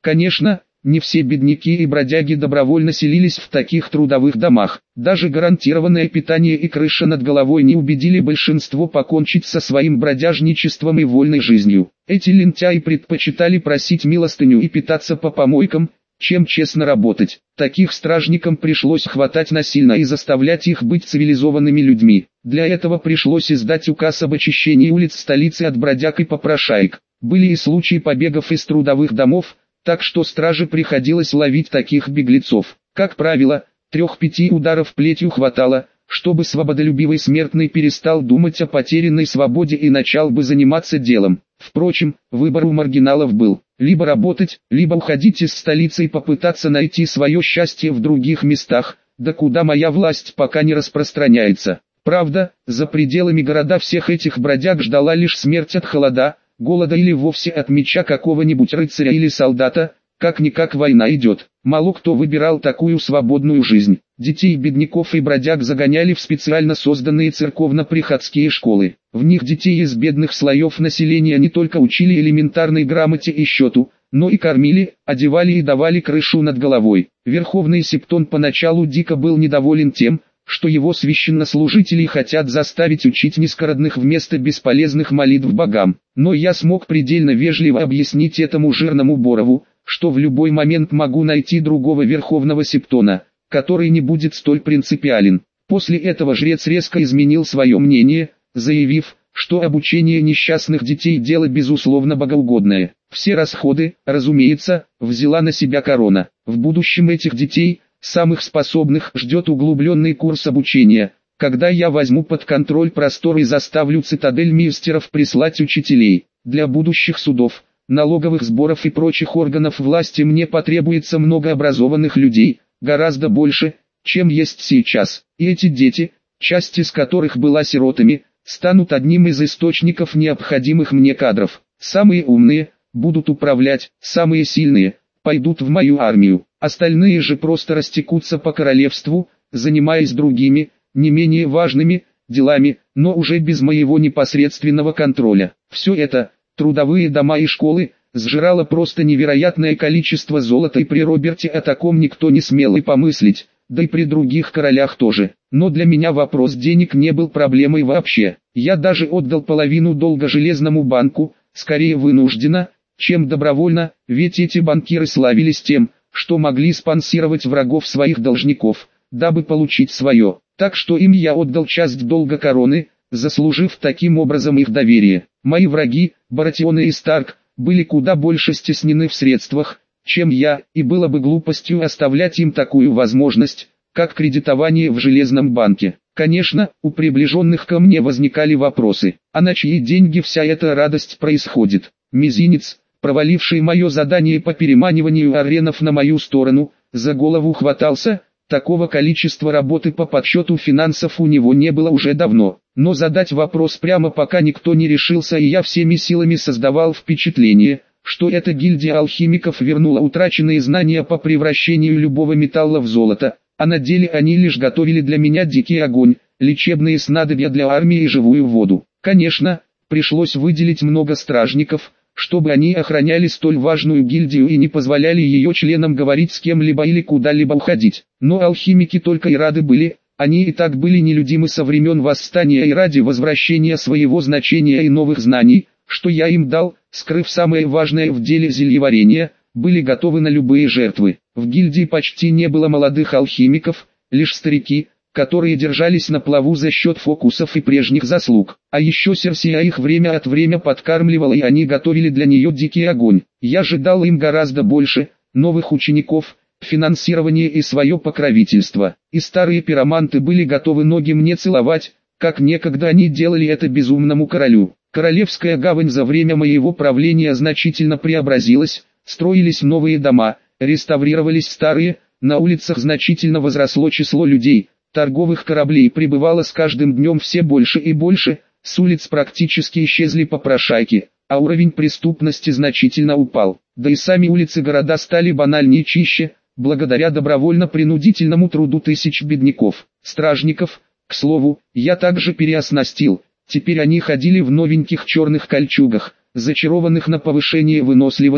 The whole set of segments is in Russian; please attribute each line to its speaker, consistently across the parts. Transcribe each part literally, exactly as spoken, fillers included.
Speaker 1: Конечно, не все бедняки и бродяги добровольно селились в таких трудовых домах. Даже гарантированное питание и крыша над головой не убедили большинство покончить со своим бродяжничеством и вольной жизнью. Эти лентяи предпочитали просить милостыню и питаться по помойкам, чем честно работать. Таких стражникам пришлось хватать насильно и заставлять их быть цивилизованными людьми. Для этого пришлось издать указ об очищении улиц столицы от бродяг и попрошаек. Были и случаи побегов из трудовых домов, так что страже приходилось ловить таких беглецов. Как правило, трех-пяти ударов плетью хватало, чтобы свободолюбивый смертный перестал думать о потерянной свободе и начал бы заниматься делом. Впрочем, выбор у маргиналов был: либо работать, либо уходить из столицы и попытаться найти свое счастье в других местах, да куда моя власть пока не распространяется. Правда, за пределами города всех этих бродяг ждала лишь смерть от холода, голода или вовсе от меча какого-нибудь рыцаря или солдата. Как-никак война идет. Мало кто выбирал такую свободную жизнь. Детей бедняков и бродяг загоняли в специально созданные церковно-приходские школы. В них детей из бедных слоев населения не только учили элементарной грамоте и счету, но и кормили, одевали и давали крышу над головой. Верховный Септон поначалу дико был недоволен тем, что его священнослужители хотят заставить учить низкородных вместо бесполезных молитв богам. Но я смог предельно вежливо объяснить этому жирному Борову, что в любой момент могу найти другого Верховного Септона, который не будет столь принципиален. После этого жрец резко изменил свое мнение, заявив, что обучение несчастных детей – дело безусловно богоугодное. Все расходы, разумеется, взяла на себя корона. В будущем этих детей, самых способных, ждет углубленный курс обучения, когда я возьму под контроль простор и заставлю цитадель мистеров прислать учителей. Для будущих судов, налоговых сборов и прочих органов власти мне потребуется много образованных людей, гораздо больше, чем есть сейчас. И эти дети, часть из которых была сиротами, станут одним из источников необходимых мне кадров. Самые умные будут управлять, самые сильные пойдут в мою армию. Остальные же просто растекутся по королевству, занимаясь другими, не менее важными, делами, но уже без моего непосредственного контроля. Все это, трудовые дома и школы, сжирало просто невероятное количество золота, и при Роберте о таком никто не смел и помыслить, да и при других королях тоже. Но для меня вопрос денег не был проблемой вообще. Я даже отдал половину долга Железному банку, скорее вынужденно, чем добровольно, ведь эти банкиры славились тем, что могли спонсировать врагов своих должников, дабы получить свое. Так что им я отдал часть долга короны, заслужив таким образом их доверие. Мои враги, Баратион и Старк, были куда больше стеснены в средствах, чем я, и было бы глупостью оставлять им такую возможность, как кредитование в Железном банке. Конечно, у приближенных ко мне возникали вопросы: а на чьи деньги вся эта радость происходит? Мизинец, проваливший мое задание по переманиванию аренов на мою сторону, за голову хватался. Такого количества работы по подсчету финансов у него не было уже давно. Но задать вопрос прямо пока никто не решился, и я всеми силами создавал впечатление, что эта гильдия алхимиков вернула утраченные знания по превращению любого металла в золото, а на деле они лишь готовили для меня дикий огонь, лечебные снадобья для армии и живую воду. Конечно, пришлось выделить много стражников, чтобы они охраняли столь важную гильдию и не позволяли ее членам говорить с кем-либо или куда-либо уходить. Но алхимики только и рады были, они и так были нелюдимы со времен восстания, и ради возвращения своего значения и новых знаний, что я им дал, скрыв самое важное в деле зельеварения, были готовы на любые жертвы. В гильдии почти не было молодых алхимиков, лишь старики, которые держались на плаву за счет фокусов и прежних заслуг. А еще Серсия их время от времени подкармливала, и они готовили для нее дикий огонь. Я же дал им гораздо больше, новых учеников, финансирование и свое покровительство. И старые пироманты были готовы ноги мне целовать, как некогда они делали это безумному королю. Королевская гавань за время моего правления значительно преобразилась, строились новые дома, реставрировались старые, на улицах значительно возросло число людей. Торговых кораблей прибывало с каждым днем все больше и больше, с улиц практически исчезли попрошайки, а уровень преступности значительно упал. Да и сами улицы города стали банальнее и чище, благодаря добровольно-принудительному труду тысяч бедняков. Стражников, к слову, я также переоснастил, теперь они ходили в новеньких черных кольчугах, зачарованных на повышение выносливости,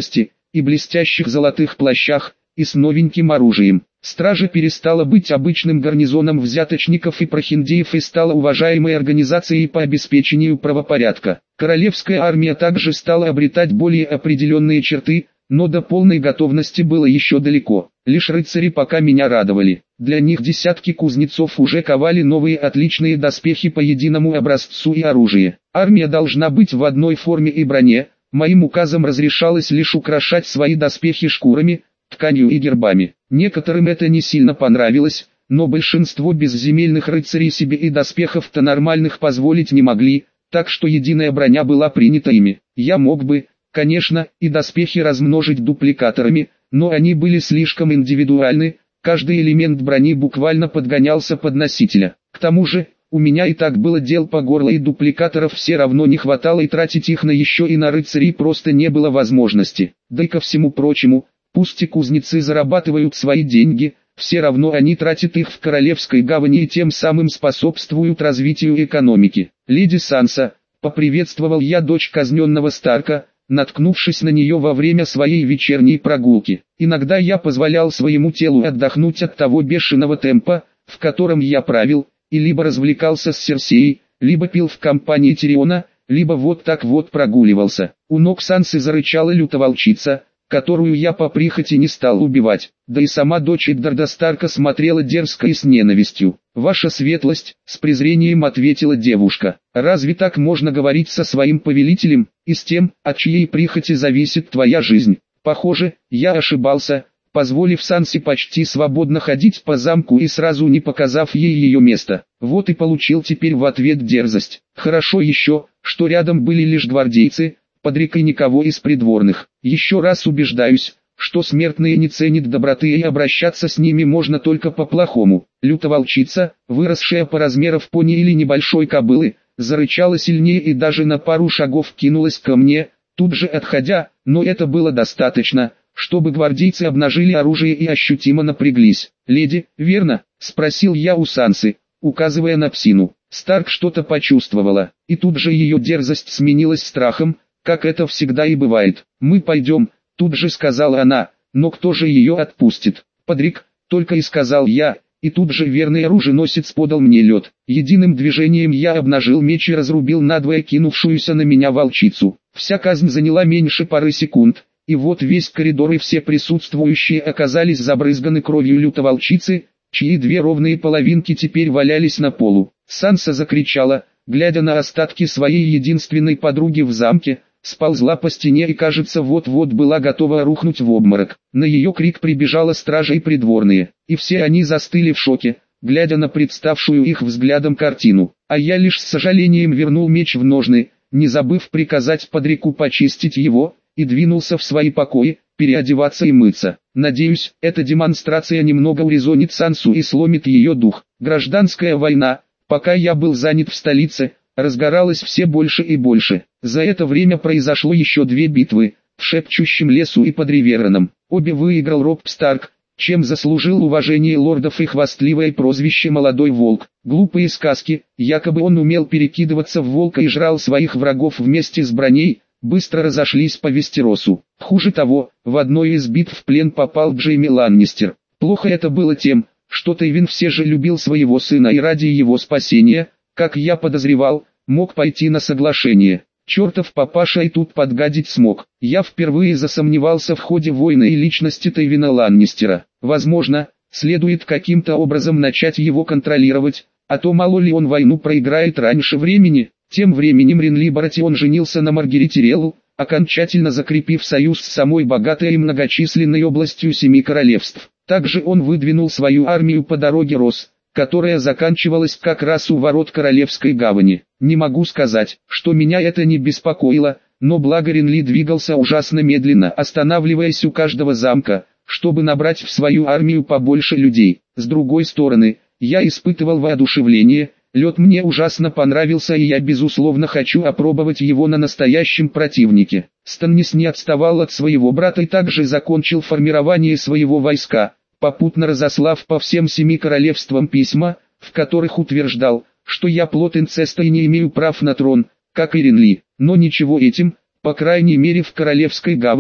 Speaker 1: и блестящих золотых плащах, и с новеньким оружием. Стража перестала быть обычным гарнизоном взяточников и прохиндеев и стала уважаемой организацией по обеспечению правопорядка. Королевская армия также стала обретать более определенные черты, но до полной готовности было еще далеко. Лишь рыцари пока меня радовали. Для них десятки кузнецов уже ковали новые отличные доспехи по единому образцу и оружие. Армия должна быть в одной форме и броне. Моим указом разрешалось лишь украшать свои доспехи шкурами, тканью и гербами. Некоторым это не сильно понравилось, но большинство безземельных рыцарей себе и доспехов-то нормальных позволить не могли, так что единая броня была принята ими. Я мог бы, конечно, и доспехи размножить дупликаторами, но они были слишком индивидуальны, каждый элемент брони буквально подгонялся под носителя. К тому же, у меня и так было дел по горло, и дупликаторов все равно не хватало, и тратить их на еще и на рыцарей просто не было возможности. Да и ко всему прочему, пусть и кузнецы зарабатывают свои деньги, все равно они тратят их в Королевской гавани и тем самым способствуют развитию экономики. «Леди Санса», — поприветствовал я дочь казненного Старка, наткнувшись на нее во время своей вечерней прогулки. Иногда я позволял своему телу отдохнуть от того бешеного темпа, в котором я правил, и либо развлекался с Серсеей, либо пил в компании Тириона, либо вот так вот прогуливался. У ног Сансы зарычала лютоволчица, которую я по прихоти не стал убивать, да и сама дочь Эддарда Старка смотрела дерзко и с ненавистью. «Ваша светлость», — с презрением ответила девушка, — «разве так можно говорить со своим повелителем, и с тем, от чьей прихоти зависит твоя жизнь?» Похоже, я ошибался, позволив Сансе почти свободно ходить по замку и сразу не показав ей ее место. Вот и получил теперь в ответ дерзость. Хорошо еще, что рядом были лишь гвардейцы, под рекой никого из придворных. Еще раз убеждаюсь, что смертные не ценят доброты и обращаться с ними можно только по-плохому. Лютоволчица, выросшая по размерам пони или небольшой кобылы, зарычала сильнее и даже на пару шагов кинулась ко мне, тут же отходя, но это было достаточно, чтобы гвардейцы обнажили оружие и ощутимо напряглись. «Леди, верно?» — спросил я у Сансы, указывая на псину. Старк что-то почувствовала, и тут же ее дерзость сменилась страхом, как это всегда и бывает. «Мы пойдем», — тут же сказала она, — «но кто же ее отпустит?» «Подрик», — только и сказал я, и тут же верный оруженосец подал мне лед. Единым движением я обнажил меч и разрубил надвое кинувшуюся на меня волчицу. Вся казнь заняла меньше пары секунд, и вот весь коридор и все присутствующие оказались забрызганы кровью лютоволчицы, чьи две ровные половинки теперь валялись на полу. Санса закричала, глядя на остатки своей единственной подруги в замке, сползла по стене и, кажется, вот-вот была готова рухнуть в обморок. На ее крик прибежала стража и придворные, и все они застыли в шоке, глядя на представшую их взглядом картину. А я лишь с сожалением вернул меч в ножны, не забыв приказать Подрику почистить его, и двинулся в свои покои, переодеваться и мыться. Надеюсь, эта демонстрация немного урезонит Сансу и сломит ее дух. Гражданская война, пока я был занят в столице, разгоралась все больше и больше. За это время произошло еще две битвы, в Шепчущем лесу и под Ривероном. Обе выиграл Роб Старк, чем заслужил уважение лордов и хвастливое прозвище «Молодой волк». Глупые сказки, якобы он умел перекидываться в волка и жрал своих врагов вместе с броней, быстро разошлись по Вестеросу. Хуже того, в одной из битв в плен попал Джейми Ланнистер. Плохо это было тем, что Тейвин все же любил своего сына и ради его спасения, как я подозревал, мог пойти на соглашение. Чертов папаша и тут подгадить смог. Я впервые засомневался в ходе войны и личности Тейвина Ланнистера. Возможно, следует каким-то образом начать его контролировать, а то мало ли он войну проиграет раньше времени. Тем временем Ренли Баратион женился на Маргарите Реллу, окончательно закрепив союз с самой богатой и многочисленной областью Семи Королевств. Также он выдвинул свою армию по дороге Рос, которая заканчивалась как раз у ворот Королевской гавани. Не могу сказать, что меня это не беспокоило, но благо Ренли двигался ужасно медленно, останавливаясь у каждого замка, чтобы набрать в свою армию побольше людей. С другой стороны, я испытывал воодушевление, лед мне ужасно понравился и я безусловно хочу опробовать его на настоящем противнике. Станнис не отставал от своего брата и также закончил формирование своего войска, попутно разослав по всем семи королевствам письма, в которых утверждал, что я плод инцеста и не имею прав на трон, как и Ренли. Но ничего этим, по крайней мере в Королевской гавани,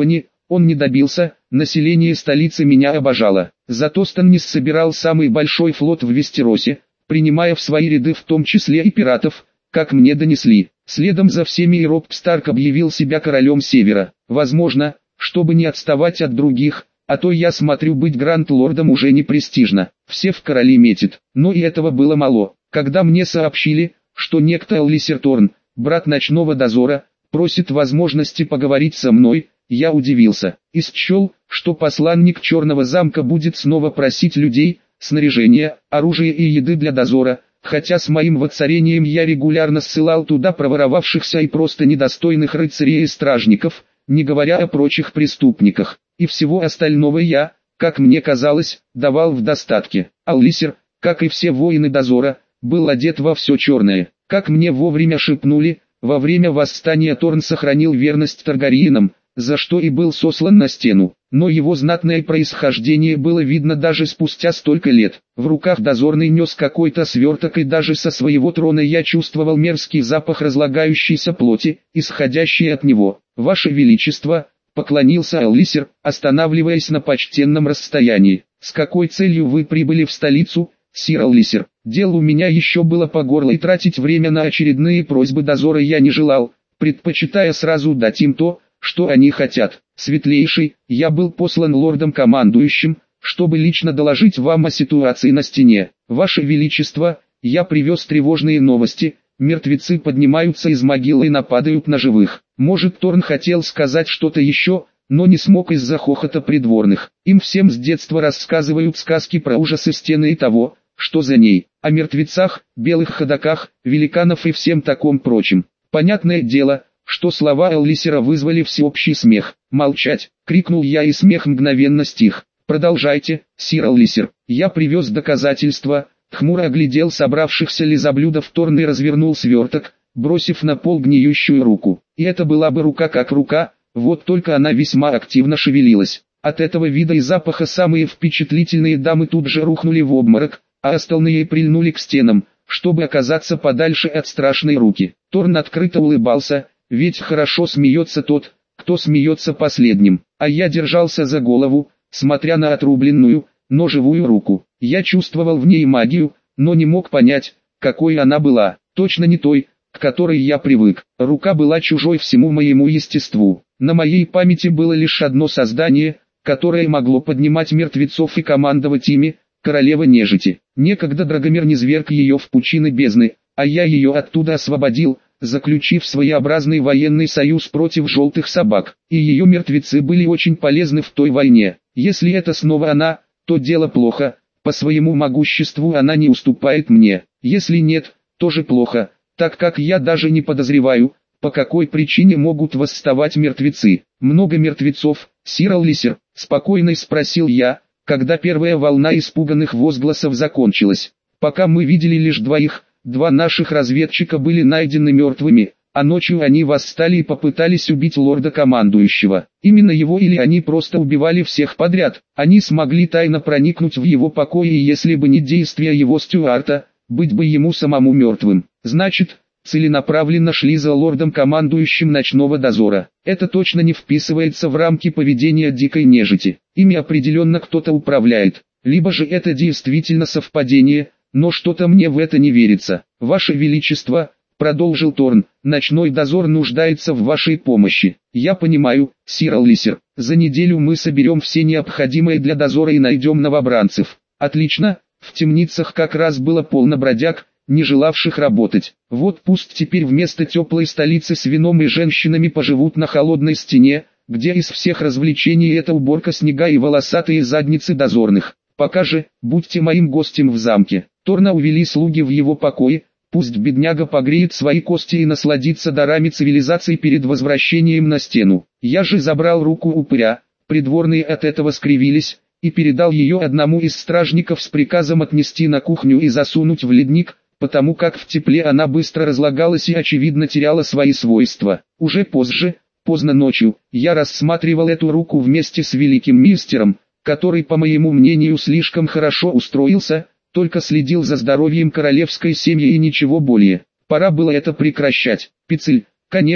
Speaker 1: он не добился, население столицы меня обожало. Зато Станнис собирал самый большой флот в Вестеросе, принимая в свои ряды в том числе и пиратов, как мне донесли. Следом за всеми и Роб Старк объявил себя королем Севера. Возможно, чтобы не отставать от других, а то я смотрю, быть гранд-лордом уже не престижно. Все в короли метят, но и этого было мало. Когда мне сообщили, что некто Эллисер Торн, брат ночного дозора, просит возможности поговорить со мной, я удивился. И счел, что посланник Черного замка будет снова просить людей, снаряжения, оружия и еды для дозора, хотя с моим воцарением я регулярно ссылал туда проворовавшихся и просто недостойных рыцарей и стражников, не говоря о прочих преступниках. И всего остального я, как мне казалось, давал в достатке. Эллисер, как и все воины дозора, был одет во все черное. Как мне вовремя шепнули, во время восстания Торн сохранил верность Таргариенам, за что и был сослан на стену. Но его знатное происхождение было видно даже спустя столько лет. В руках дозорный нес какой-то сверток, и даже со своего трона я чувствовал мерзкий запах разлагающейся плоти, исходящий от него. «Ваше Величество», — поклонился Эллисер, останавливаясь на почтенном расстоянии. «С какой целью вы прибыли в столицу, сир Эллисер?» Дел у меня еще было по горло, и тратить время на очередные просьбы дозора я не желал, предпочитая сразу дать им то, что они хотят. «Светлейший, я был послан лордом-командующим, чтобы лично доложить вам о ситуации на стене. Ваше Величество, я привез тревожные новости, мертвецы поднимаются из могилы и нападают на живых». Может, Торн хотел сказать что-то еще, но не смог из-за хохота придворных. Им всем с детства рассказывают сказки про ужасы стены и того, что за ней, о мертвецах, белых ходоках, великанов и всем таком прочем. Понятное дело, что слова Эллисера вызвали всеобщий смех. «Молчать!» — крикнул я, и смех мгновенно стих. «Продолжайте, сир Эллисер, я привез доказательства». Хмуро оглядел собравшихся лизоблюдов Торн и развернул сверток, бросив на пол гниющую руку. И это была бы рука как рука, вот только она весьма активно шевелилась. От этого вида и запаха самые впечатлительные дамы тут же рухнули в обморок, а остальные прильнули к стенам, чтобы оказаться подальше от страшной руки. Торн открыто улыбался, ведь хорошо смеется тот, кто смеется последним. А я держался за голову, смотря на отрубленную, но живую руку. Я чувствовал в ней магию, но не мог понять, какой она была. Точно не той, к которой я привык. Рука была чужой всему моему естеству. На моей памяти было лишь одно создание, которое могло поднимать мертвецов и командовать ими, королева нежити. Некогда Драгомир низверг ее в пучины бездны, а я ее оттуда освободил, заключив своеобразный военный союз против желтых собак. И ее мертвецы были очень полезны в той войне. Если это снова она, то дело плохо, по своему могуществу она не уступает мне. Если нет, тоже плохо, так как я даже не подозреваю, по какой причине могут восставать мертвецы. «Много мертвецов, сир Эллисер?» — спокойно спросил я, когда первая волна испуганных возгласов закончилась. «Пока мы видели лишь двоих, два наших разведчика были найдены мертвыми, а ночью они восстали и попытались убить лорда-командующего. Именно его, или они просто убивали всех подряд. Они смогли тайно проникнуть в его покои, и если бы не действия его Стюарта, быть бы ему самому мертвым. Значит, целенаправленно шли за лордом-командующим ночного дозора. Это точно не вписывается в рамки поведения дикой нежити. Ими определенно кто-то управляет. Либо же это действительно совпадение, но что-то мне в это не верится. Ваше Величество, продолжил Торн, ночной дозор нуждается в вашей помощи. Я понимаю, сир Эллисер, за неделю мы соберем все необходимое для дозора и найдем новобранцев. Отлично, в темницах как раз было полно бродяг, не желавших работать. Вот пусть теперь вместо теплой столицы с вином и женщинами поживут на холодной стене, где из всех развлечений это уборка снега и волосатые задницы дозорных. Пока же, будьте моим гостем в замке. Торна увели слуги в его покои, пусть бедняга погреет свои кости и насладится дарами цивилизации перед возвращением на стену. Я же забрал руку упыря, придворные от этого скривились, и передал ее одному из стражников с приказом отнести на кухню и засунуть в ледник, потому как в тепле она быстро разлагалась и очевидно теряла свои свойства. Уже позже, поздно ночью, я рассматривал эту руку вместе с великим мистером, который, по моему мнению, слишком хорошо устроился, только следил за здоровьем королевской семьи и ничего более. Пора было это прекращать. Пицель, конечно,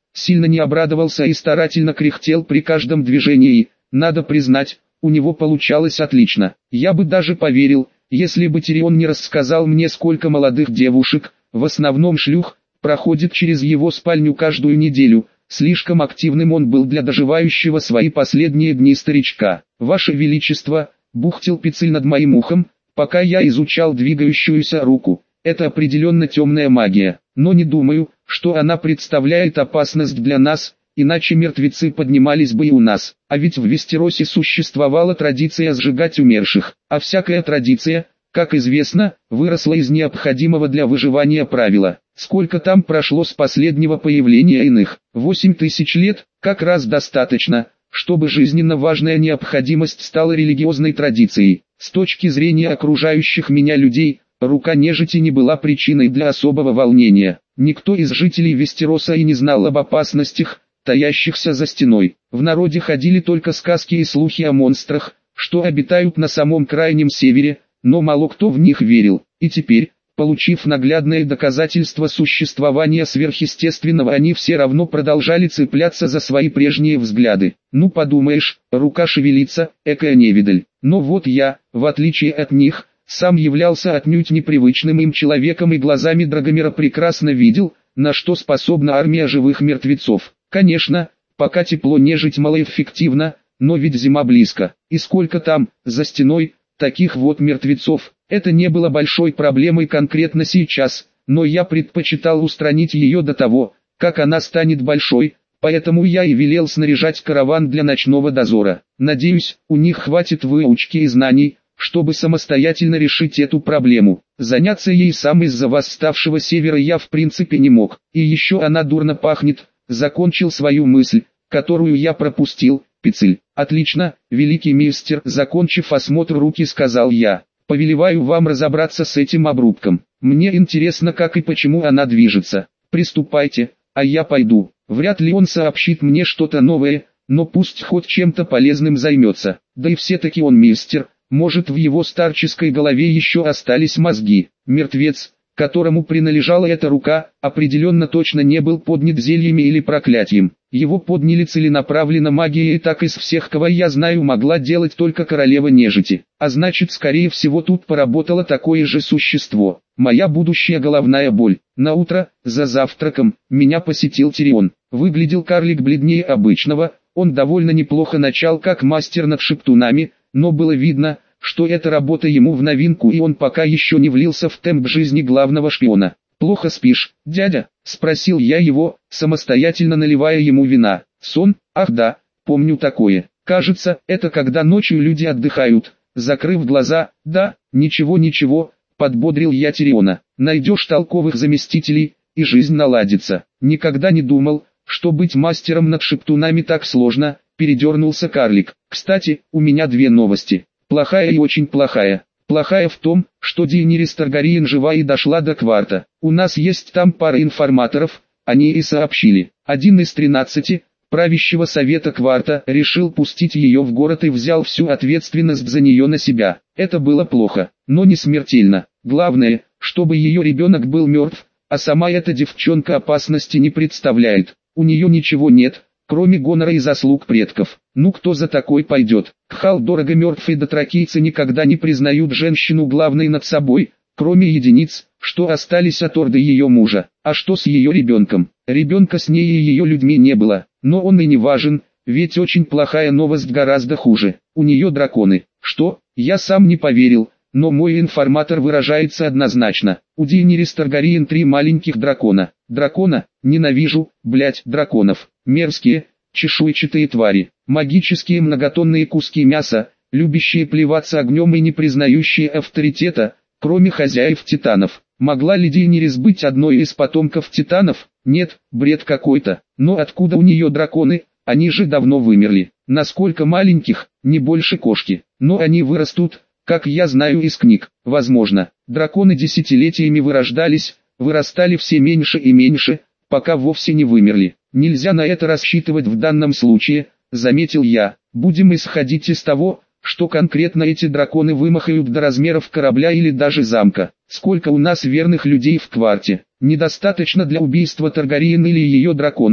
Speaker 1: сильно не обрадовался и старательно кряхтел при каждом движении. Надо признать, у него получалось отлично. Я бы даже поверил, если бы Тирион не рассказал мне, сколько молодых девушек, в основном шлюх, проходит через его спальню каждую неделю. Слишком активным он был для доживающего свои последние дни старичка. «Ваше Величество», — бухтел Пицель над моим ухом, пока я изучал двигающуюся руку. «Это определенно темная магия, но не думаю, что она представляет опасность для нас, иначе мертвецы поднимались бы и у нас. А ведь в Вестеросе существовала традиция сжигать умерших, а всякая традиция, как известно, выросла из необходимого для выживания правила. Сколько там прошло с последнего появления иных? Восемь тысяч лет, как раз достаточно, чтобы жизненно важная необходимость стала религиозной традицией. С точки зрения окружающих меня людей, рука нежити не была причиной для особого волнения. Никто из жителей Вестероса и не знал об опасностях, таящихся за стеной. В народе ходили только сказки и слухи о монстрах, что обитают на самом крайнем севере, но мало кто в них верил. И теперь, получив наглядное доказательство существования сверхъестественного, они все равно продолжали цепляться за свои прежние взгляды. Ну подумаешь, рука шевелится, экая невидаль. Но вот я, в отличие от них, сам являлся отнюдь непривычным им человеком и глазами Драгомира прекрасно видел, на что способна армия живых мертвецов. Конечно, пока тепло нежить малоэффективно, но ведь зима близко. И сколько там, за стеной, таких вот мертвецов. Это не было большой проблемой конкретно сейчас, но я предпочитал устранить ее до того, как она станет большой, поэтому я и велел снаряжать караван для ночного дозора. Надеюсь, у них хватит выучки и знаний, чтобы самостоятельно решить эту проблему. Заняться ей сам из-за восставшего севера я в принципе не мог. И еще она дурно пахнет, закончил свою мысль, которую я пропустил. Пицель. Отлично, великий мистер, закончив осмотр руки, сказал я. Повелеваю вам разобраться с этим обрубком. Мне интересно, как и почему она движется. Приступайте, а я пойду. Вряд ли он сообщит мне что-то новое, но пусть хоть чем-то полезным займется. Да и все-таки он мистер, может в его старческой голове еще остались мозги. Мертвец, которому принадлежала эта рука, определенно точно не был поднят зельями или проклятием. Его подняли целенаправленно магией, и так из всех, кого я знаю, могла делать только королева нежити. А значит, скорее всего, тут поработало такое же существо. Моя будущая головная боль. Наутро, за завтраком, меня посетил Тирион. Выглядел карлик бледнее обычного, он довольно неплохо начал как мастер над шептунами, но было видно, что эта работа ему в новинку, и он пока еще не влился в темп жизни главного шпиона. «Плохо спишь, дядя?» – спросил я его, самостоятельно наливая ему вина. «Сон? Ах да, помню такое. Кажется, это когда ночью люди отдыхают, закрыв глаза». «Да, ничего-ничего», – подбодрил я Тириона. «Найдешь толковых заместителей, и жизнь наладится». «Никогда не думал, что быть мастером над шептунами так сложно», – передернулся карлик. «Кстати, у меня две новости. Плохая и очень плохая. Плохая в том, что Дейенирис Таргариен жива и дошла до Кварта. У нас есть там пара информаторов, они и сообщили. Один из тринадцати, правящего совета Кварта, решил пустить ее в город и взял всю ответственность за нее на себя. Это было плохо, но не смертельно. Главное, чтобы ее ребенок был мертв, а сама эта девчонка опасности не представляет. У нее ничего нет, кроме гонора и заслуг предков. Ну кто за такой пойдет? Кхал дорого мертв, и дотракийцы никогда не признают женщину главной над собой, кроме единиц, что остались от орды ее мужа. А что с ее ребенком? Ребенка с ней и ее людьми не было, но он и не важен, ведь очень плохая новость гораздо хуже. У нее драконы. Что? Я сам не поверил, но мой информатор выражается однозначно. У Дейенирис Таргариен три маленьких дракона. Дракона? Ненавижу, блять, драконов. Мерзкие, чешуйчатые твари. Магические многотонные куски мяса, любящие плеваться огнем и не признающие авторитета, кроме хозяев титанов. Могла ли Дейенирис быть одной из потомков титанов? Нет, бред какой-то. Но откуда у нее драконы? Они же давно вымерли. Насколько маленьких? Не больше кошки. Но они вырастут, как я знаю из книг. Возможно, драконы десятилетиями вырождались, вырастали все меньше и меньше, пока вовсе не вымерли. Нельзя на это рассчитывать в данном случае, заметил я. Будем исходить из того, что конкретно эти драконы вымахают до размеров корабля или даже замка. Сколько у нас верных людей в Кварте? Недостаточно для убийства Таргариен или ее драконов,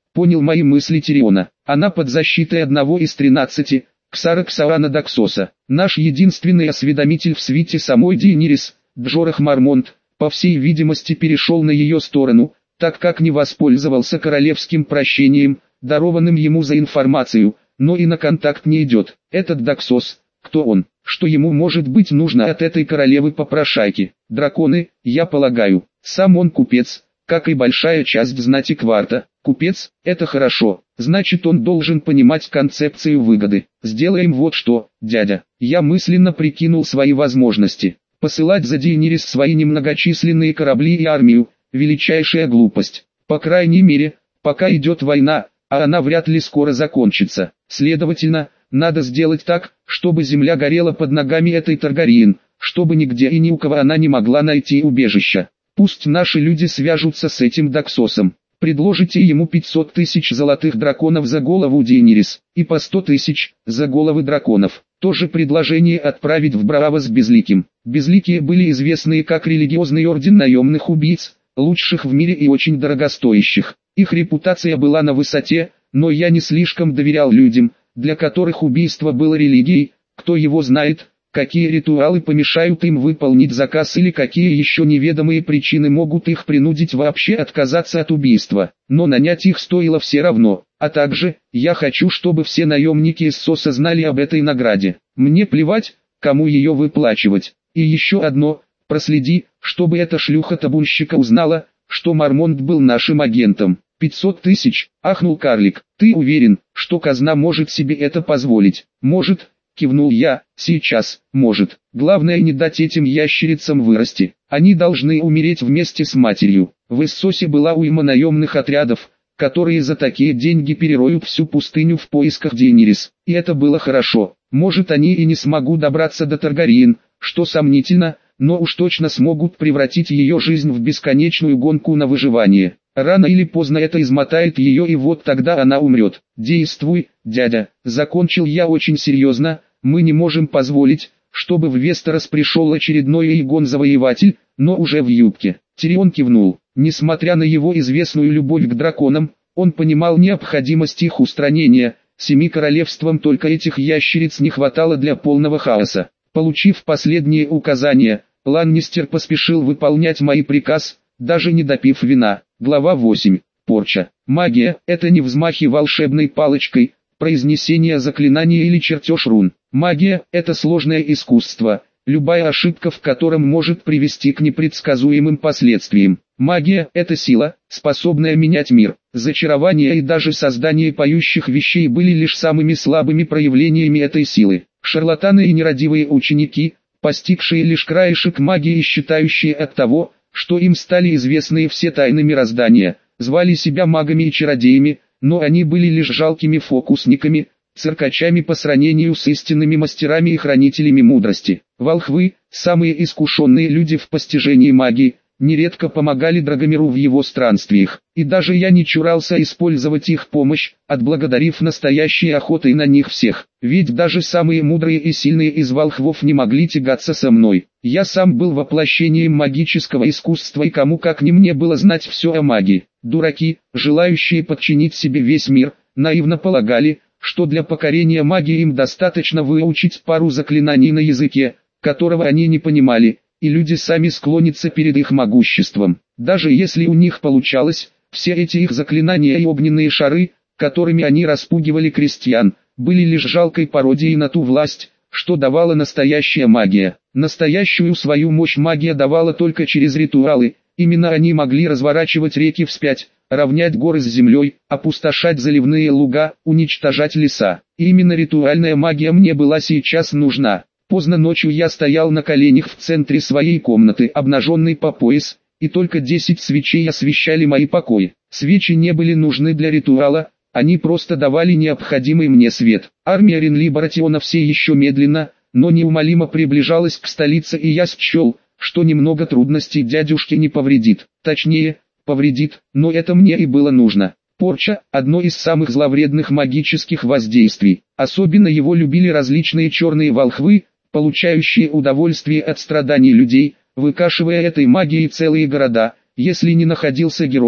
Speaker 1: понял мои мысли Тириона. Она под защитой одного из тринадцати, Ксара Ксаана Даксоса. Наш единственный осведомитель в свите самой Дейенирис, Джорах Мармонт, по всей видимости перешел на ее сторону, так как не воспользовался королевским прощением, дарованным ему за информацию, но и на контакт не идет. Этот Даксос, кто он, что ему может быть нужно от этой королевы-попрошайки? Драконы, я полагаю. Сам он купец, как и большая часть знати Кварта. Купец, это хорошо, значит он должен понимать концепцию выгоды. Сделаем вот что, дядя. Я мысленно прикинул свои возможности. Посылать за Дейенирис свои немногочисленные корабли и армию – величайшая глупость. По крайней мере, пока идет война, а она вряд ли скоро закончится. Следовательно, надо сделать так, чтобы земля горела под ногами этой Таргариен, чтобы нигде и ни у кого она не могла найти убежища. Пусть наши люди свяжутся с этим Даксосом. Предложите ему пятьсот тысяч золотых драконов за голову Дейенирис, и по сто тысяч за головы драконов. То же предложение отправить в Браавос Безликим. Безликие были известны как религиозный орден наемных убийц, лучших в мире и очень дорогостоящих. Их репутация была на высоте, но я не слишком доверял людям, для которых убийство было религией. Кто его знает, какие ритуалы помешают им выполнить заказ или какие еще неведомые причины могут их принудить вообще отказаться от убийства. Но нанять их стоило все равно. А также, я хочу, чтобы все наемники из СОСа знали об этой награде. Мне плевать, кому ее выплачивать. И еще одно, проследи, чтобы эта шлюха-табунщика узнала, что Мармонт был нашим агентом. пятьсот тысяч, ахнул карлик. Ты уверен, что казна может себе это позволить? Может, кивнул я, сейчас, может. Главное не дать этим ящерицам вырасти. Они должны умереть вместе с матерью. В Иссосе была уйма наемных отрядов, которые за такие деньги перероют всю пустыню в поисках Дейенирис. И это было хорошо. Может они и не смогут добраться до Таргариен, что сомнительно, но уж точно смогут превратить ее жизнь в бесконечную гонку на выживание. Рано или поздно это измотает ее, и вот тогда она умрет. Действуй, дядя, закончил я очень серьезно. Мы не можем позволить, чтобы в Вестерос пришел очередной Эйгон-завоеватель, но уже в юбке. Тирион кивнул. Несмотря на его известную любовь к драконам, он понимал необходимость их устранения. Семи королевствам только этих ящериц не хватало для полного хаоса. Получив последние указания, Ланнистер поспешил выполнять мой приказ, даже не допив вина. Глава восемь. Порча. Магия – это не взмахи волшебной палочкой, произнесение заклинания или чертеж рун. Магия – это сложное искусство, любая ошибка в котором может привести к непредсказуемым последствиям. Магия – это сила, способная менять мир. Зачарование и даже создание поющих вещей были лишь самыми слабыми проявлениями этой силы. Шарлатаны и нерадивые ученики, постигшие лишь краешек магии и считающие от того, что им стали известны все тайны мироздания, звали себя магами и чародеями, но они были лишь жалкими фокусниками, циркачами по сравнению с истинными мастерами и хранителями мудрости. Волхвы, самые искушенные люди в постижении магии, нередко помогали Драгомиру в его странствиях, и даже я не чурался использовать их помощь, отблагодарив настоящей охотой на них всех, ведь даже самые мудрые и сильные из волхвов не могли тягаться со мной. Я сам был воплощением магического искусства, и кому как не мне было знать все о магии. Дураки, желающие подчинить себе весь мир, наивно полагали, что для покорения магии им достаточно выучить пару заклинаний на языке, которого они не понимали, и люди сами склонятся перед их могуществом. Даже если у них получалось, все эти их заклинания и огненные шары, которыми они распугивали крестьян, были лишь жалкой пародией на ту власть, что давала настоящая магия. Настоящую свою мощь магия давала только через ритуалы, именно они могли разворачивать реки вспять, равнять горы с землей, опустошать заливные луга, уничтожать леса. И именно ритуальная магия мне была сейчас нужна. Поздно ночью я стоял на коленях в центре своей комнаты, обнаженный по пояс, и только десять свечей освещали мои покои. Свечи не были нужны для ритуала, они просто давали необходимый мне свет. Армия Ренли Баратиона все еще медленно, но неумолимо приближалась к столице, и я счел, что немного трудностей дядюшке не повредит. Точнее, повредит, но это мне и было нужно. Порча – одно из самых зловредных магических воздействий. Особенно его любили различные черные волхвы, получающие удовольствие от страданий людей, выкашивая этой магией целые города. Если не находился герой,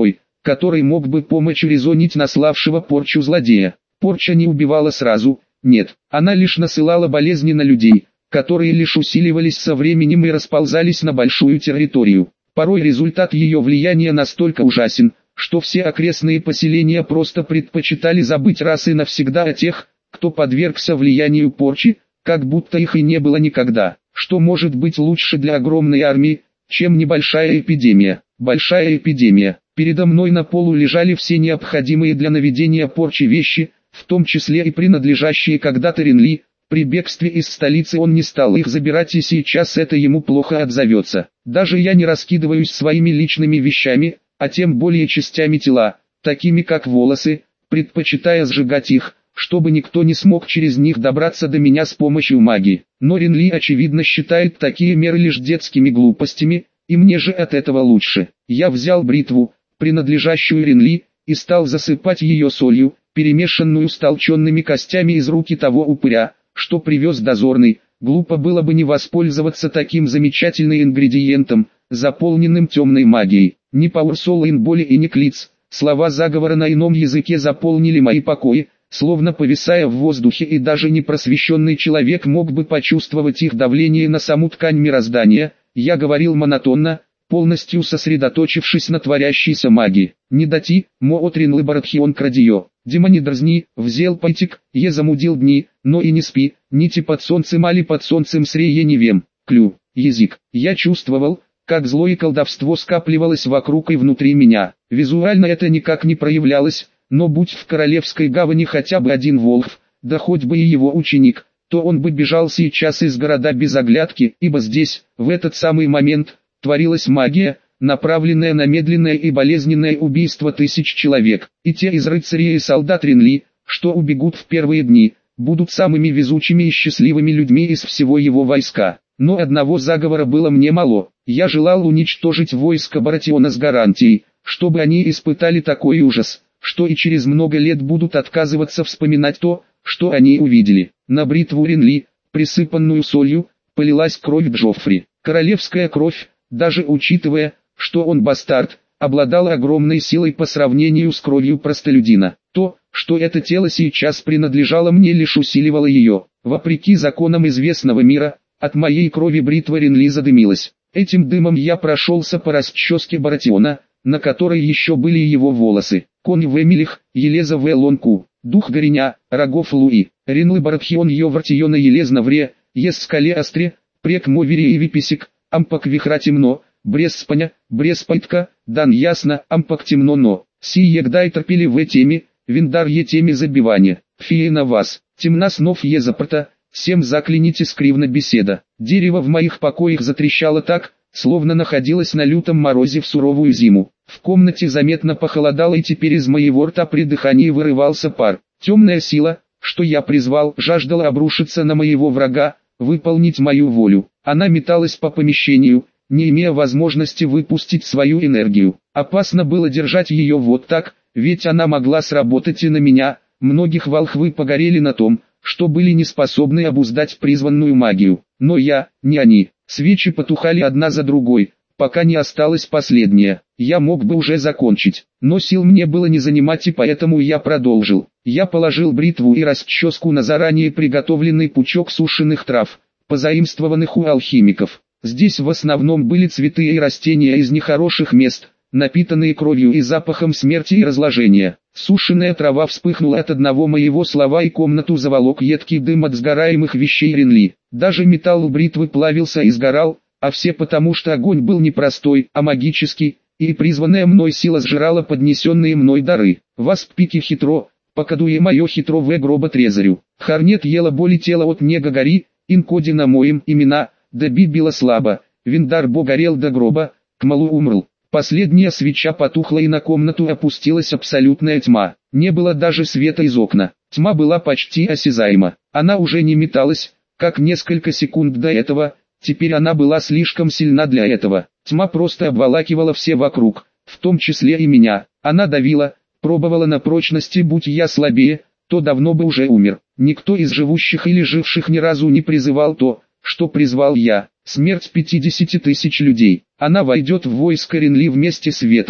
Speaker 1: который мог бы помочь урезонить наславшего порчу злодея. Порча не убивала сразу, нет, она лишь насылала болезни на людей, которые лишь усиливались со временем и расползались на большую территорию. Порой результат ее влияния настолько ужасен, что все окрестные поселения просто предпочитали забыть раз и навсегда о тех, кто подвергся влиянию порчи, как будто их и не было никогда. Что может быть лучше для огромной армии, чем небольшая эпидемия? Большая эпидемия. Передо мной на полу лежали все необходимые для наведения порчи вещи, в том числе и принадлежащие когда-то Ренли. При бегстве из столицы он не стал их забирать, и сейчас это ему плохо отзовется. Даже я не раскидываюсь своими личными вещами, а тем более частями тела, такими как волосы, предпочитая сжигать их, чтобы никто не смог через них добраться до меня с помощью магии. Но Ренли очевидно считает такие меры лишь детскими глупостями, и мне же от этого лучше. Я взял бритву, принадлежащую Ренли, и стал засыпать ее солью, перемешанную с толченными костями из руки того упыря, что привез дозорный. Глупо было бы не воспользоваться таким замечательным ингредиентом, заполненным темной магией. Ни Паурсолайн боли и ни Клиц, слова заговора на ином языке заполнили мои покои, словно повисая в воздухе, и даже непросвещенный человек мог бы почувствовать их давление на саму ткань мироздания. Я говорил монотонно, полностью сосредоточившись на творящейся магии. «Не дати, Моотрин Лабаратхион Крадио, демони дразни, взял пайтик, е замудил дни, но и не спи, нити под солнцем али под солнцем срее не вем, клю, язык». Я чувствовал, как зло и колдовство скапливалось вокруг и внутри меня. Визуально это никак не проявлялось, но будь в Королевской гавани хотя бы один волхв, да хоть бы и его ученик, то он бы бежал сейчас из города без оглядки, ибо здесь, в этот самый момент, творилась магия, направленная на медленное и болезненное убийство тысяч человек. И те из рыцарей и солдат Ренли, что убегут в первые дни, будут самыми везучими и счастливыми людьми из всего его войска. Но одного заговора было мне мало. Я желал уничтожить войско Баратиона с гарантией, чтобы они испытали такой ужас, что и через много лет будут отказываться вспоминать то, что они увидели. На бритву Ренли, присыпанную солью, полилась кровь Джоффри. Королевская кровь, даже учитывая, что он бастард, обладала огромной силой по сравнению с кровью простолюдина. То, что это тело сейчас принадлежало мне, лишь усиливало ее. Вопреки законам известного мира, от моей крови бритва Ренли задымилась. Этим дымом я прошелся по расческе Баратиона, на которой еще были его волосы. Конь в Эмилих, Елеза в Лонку, дух Гореня, Рогов Луи, Ренлы Баратхион Йовартиона Елезна Вре, Ес Скале Астре, Прек Мовери и Виписик, Ампак Вихра темно, Бреспаня, Бреспайтка, Дан ясно, Ампак темно но, Си егдай терпели в теме, Виндар е теме забивания, Фие на вас, темна снов е запорта, всем закляните скривна беседа. Дерево в моих покоях затрещало так, словно находилось на лютом морозе в суровую зиму. В комнате заметно похолодало, и теперь из моего рта при дыхании вырывался пар. Темная сила, что я призвал, жаждала обрушиться на моего врага, выполнить мою волю. Она металась по помещению, не имея возможности выпустить свою энергию. Опасно было держать ее вот так, ведь она могла сработать и на меня. Многих волхвы погорели на том, что были не способны обуздать призванную магию. Но я, не они. Свечи потухали одна за другой, пока не осталась последняя. Я мог бы уже закончить, но сил мне было не занимать, и поэтому я продолжил. Я положил бритву и расческу на заранее приготовленный пучок сушеных трав, позаимствованных у алхимиков. Здесь в основном были цветы и растения из нехороших мест, напитанные кровью и запахом смерти и разложения. Сушеная трава вспыхнула от одного моего слова, и комнату заволок едкий дым от сгораемых вещей Ренли. Даже металл бритвы плавился и сгорал, а все потому, что огонь был не простой, а магический, и призванная мной сила сжирала поднесенные мной дары. Васп пики хитро, покадуе мое хитро в гроба трезарю. Харнет ела боли тела от нега гори, инкоди на моим имена, да бибила слабо, Виндар бо горел до гроба, к малу умрл. Последняя свеча потухла, и на комнату опустилась абсолютная тьма. Не было даже света из окна. Тьма была почти осязаема. Она уже не металась, как несколько секунд до этого. Теперь она была слишком сильна для этого. Тьма просто обволакивала все вокруг, в том числе и меня. Она давила, пробовала на прочности. Будь я слабее, то давно бы уже умер. Никто из живущих или живших ни разу не призывал то, что призвал я. Смерть пятидесяти тысяч людей. Она войдет в войско Ренли вместе с ветром.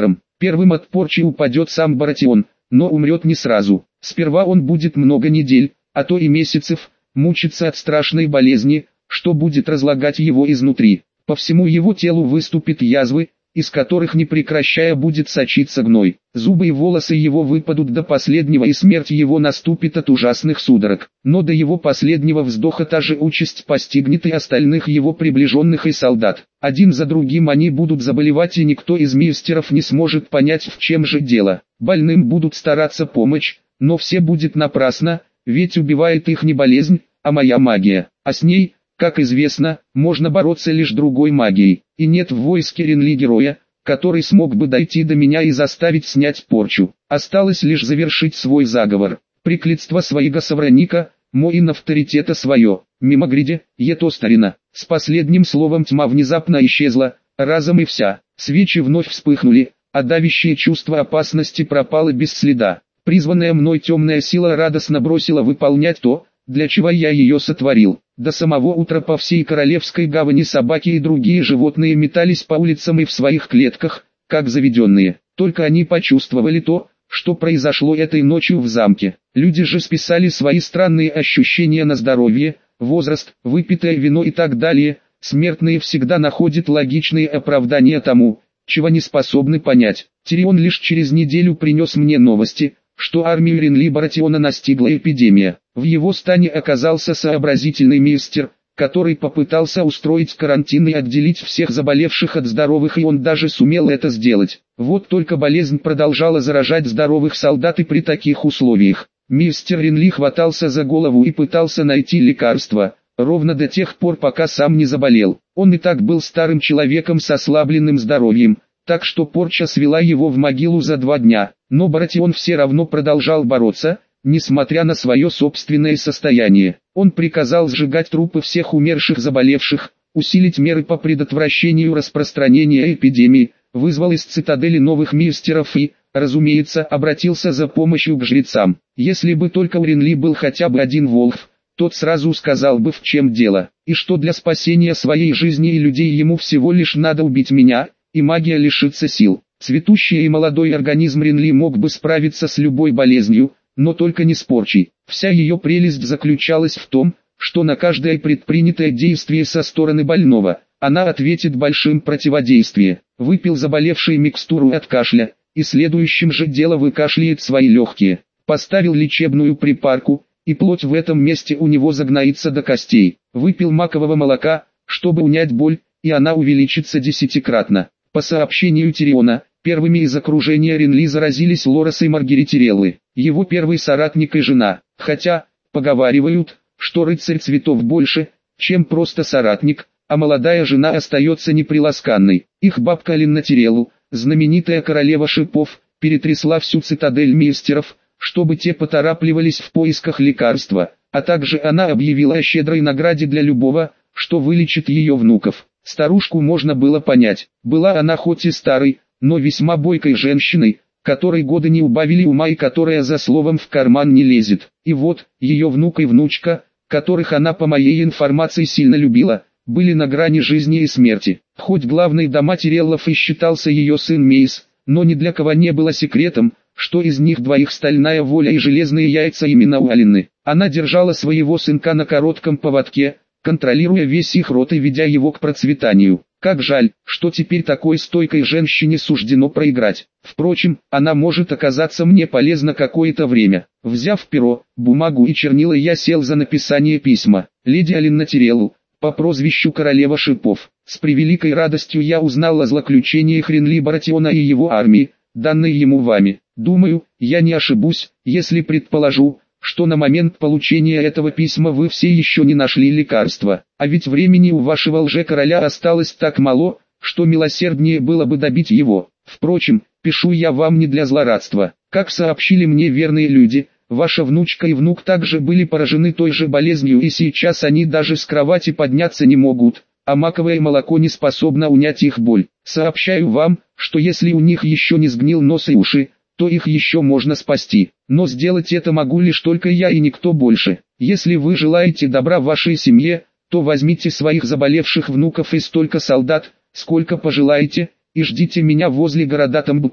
Speaker 1: Первым от порчи упадет сам Баратион, но умрет не сразу. Сперва он будет много недель, а то и месяцев, мучиться от страшной болезни, что будет разлагать его изнутри. По всему его телу выступят язвы, из которых не прекращая будет сочиться гной. Зубы и волосы его выпадут до последнего, и смерть его наступит от ужасных судорог. Но до его последнего вздоха та же участь постигнет и остальных его приближенных и солдат. Один за другим они будут заболевать, и никто из мистеров не сможет понять, в чем же дело. Больным будут стараться помочь, но все будет напрасно, ведь убивает их не болезнь, а моя магия. А с ней, как известно, можно бороться лишь другой магией, и нет в войске Ренли героя, который смог бы дойти до меня и заставить снять порчу. Осталось лишь завершить свой заговор. Приклятство своего совраника, мой ин авторитета свое. Мимо гряди, ето старина. С последним словом тьма внезапно исчезла, разом и вся. Свечи вновь вспыхнули, а давящее чувство опасности пропало без следа. Призванная мной темная сила радостно бросила выполнять то, для чего я ее сотворил. До самого утра по всей Королевской гавани собаки и другие животные метались по улицам и в своих клетках, как заведенные. Только они почувствовали то, что произошло этой ночью в замке. Люди же списали свои странные ощущения на здоровье, возраст, выпитое вино и так далее. Смертные всегда находят логичные оправдания тому, чего не способны понять. Тирион лишь через неделю принес мне новости, что армию Ренли Баратиона настигла эпидемия. В его стане оказался сообразительный мистер, который попытался устроить карантин и отделить всех заболевших от здоровых, и он даже сумел это сделать. Вот только болезнь продолжала заражать здоровых солдат, и при таких условиях мистер Ренли хватался за голову и пытался найти лекарство, ровно до тех пор, пока сам не заболел. Он и так был старым человеком с ослабленным здоровьем, так что порча свела его в могилу за два дня. Но Баратион все равно продолжал бороться, несмотря на свое собственное состояние. Он приказал сжигать трупы всех умерших заболевших, усилить меры по предотвращению распространения эпидемии, вызвал из цитадели новых мистеров и, разумеется, обратился за помощью к жрецам. Если бы только у Ренли был хотя бы один волхв, тот сразу сказал бы, в чем дело, и что для спасения своей жизни и людей ему всего лишь надо убить меня, и магия лишится сил. Цветущий и молодой организм Ренли мог бы справиться с любой болезнью, но только не с порчей. Вся ее прелесть заключалась в том, что на каждое предпринятое действие со стороны больного, она ответит большим противодействием. Выпил заболевший микстуру от кашля, и следующим же дело выкашляет свои легкие. Поставил лечебную припарку, и плоть в этом месте у него загноится до костей. Выпил макового молока, чтобы унять боль, и она увеличится десятикратно. По сообщению Тириона, первыми из окружения Ренли заразились Лорес и Маргаритиреллы, его первый соратник и жена, хотя, поговаривают, что рыцарь цветов больше, чем просто соратник, а молодая жена остается неприласканной. Их бабка Линна-Тиреллу, знаменитая королева шипов, перетрясла всю цитадель мистеров, чтобы те поторапливались в поисках лекарства, а также она объявила о щедрой награде для любого, что вылечит ее внуков. Старушку можно было понять, была она хоть и старой, но весьма бойкой женщиной, которой годы не убавили ума и которая за словом в карман не лезет. И вот, ее внук и внучка, которых она по моей информации сильно любила, были на грани жизни и смерти. Хоть главный дома Тиреллов и считался ее сын Мейс, но ни для кого не было секретом, что из них двоих стальная воля и железные яйца именно у Алины. Она держала своего сынка на коротком поводке, контролируя весь их род и ведя его к процветанию. Как жаль, что теперь такой стойкой женщине суждено проиграть. Впрочем, она может оказаться мне полезна какое-то время. Взяв перо, бумагу и чернила, я сел за написание письма. Леди Алинна Тиреллу, по прозвищу Королева Шипов. С превеликой радостью я узнал о злоключениях Ренли Баратиона и его армии, данной ему вами. Думаю, я не ошибусь, если предположу, что на момент получения этого письма вы все еще не нашли лекарства, а ведь времени у вашего лже-короля осталось так мало, что милосерднее было бы добить его. Впрочем, пишу я вам не для злорадства. Как сообщили мне верные люди, ваша внучка и внук также были поражены той же болезнью, и сейчас они даже с кровати подняться не могут, а маковое молоко не способно унять их боль. Сообщаю вам, что если у них еще не сгнил нос и уши, то их еще можно спасти, но сделать это могу лишь только я и никто больше. Если вы желаете добра вашей семье, то возьмите своих заболевших внуков и столько солдат, сколько пожелаете, и ждите меня возле города Тамбутана,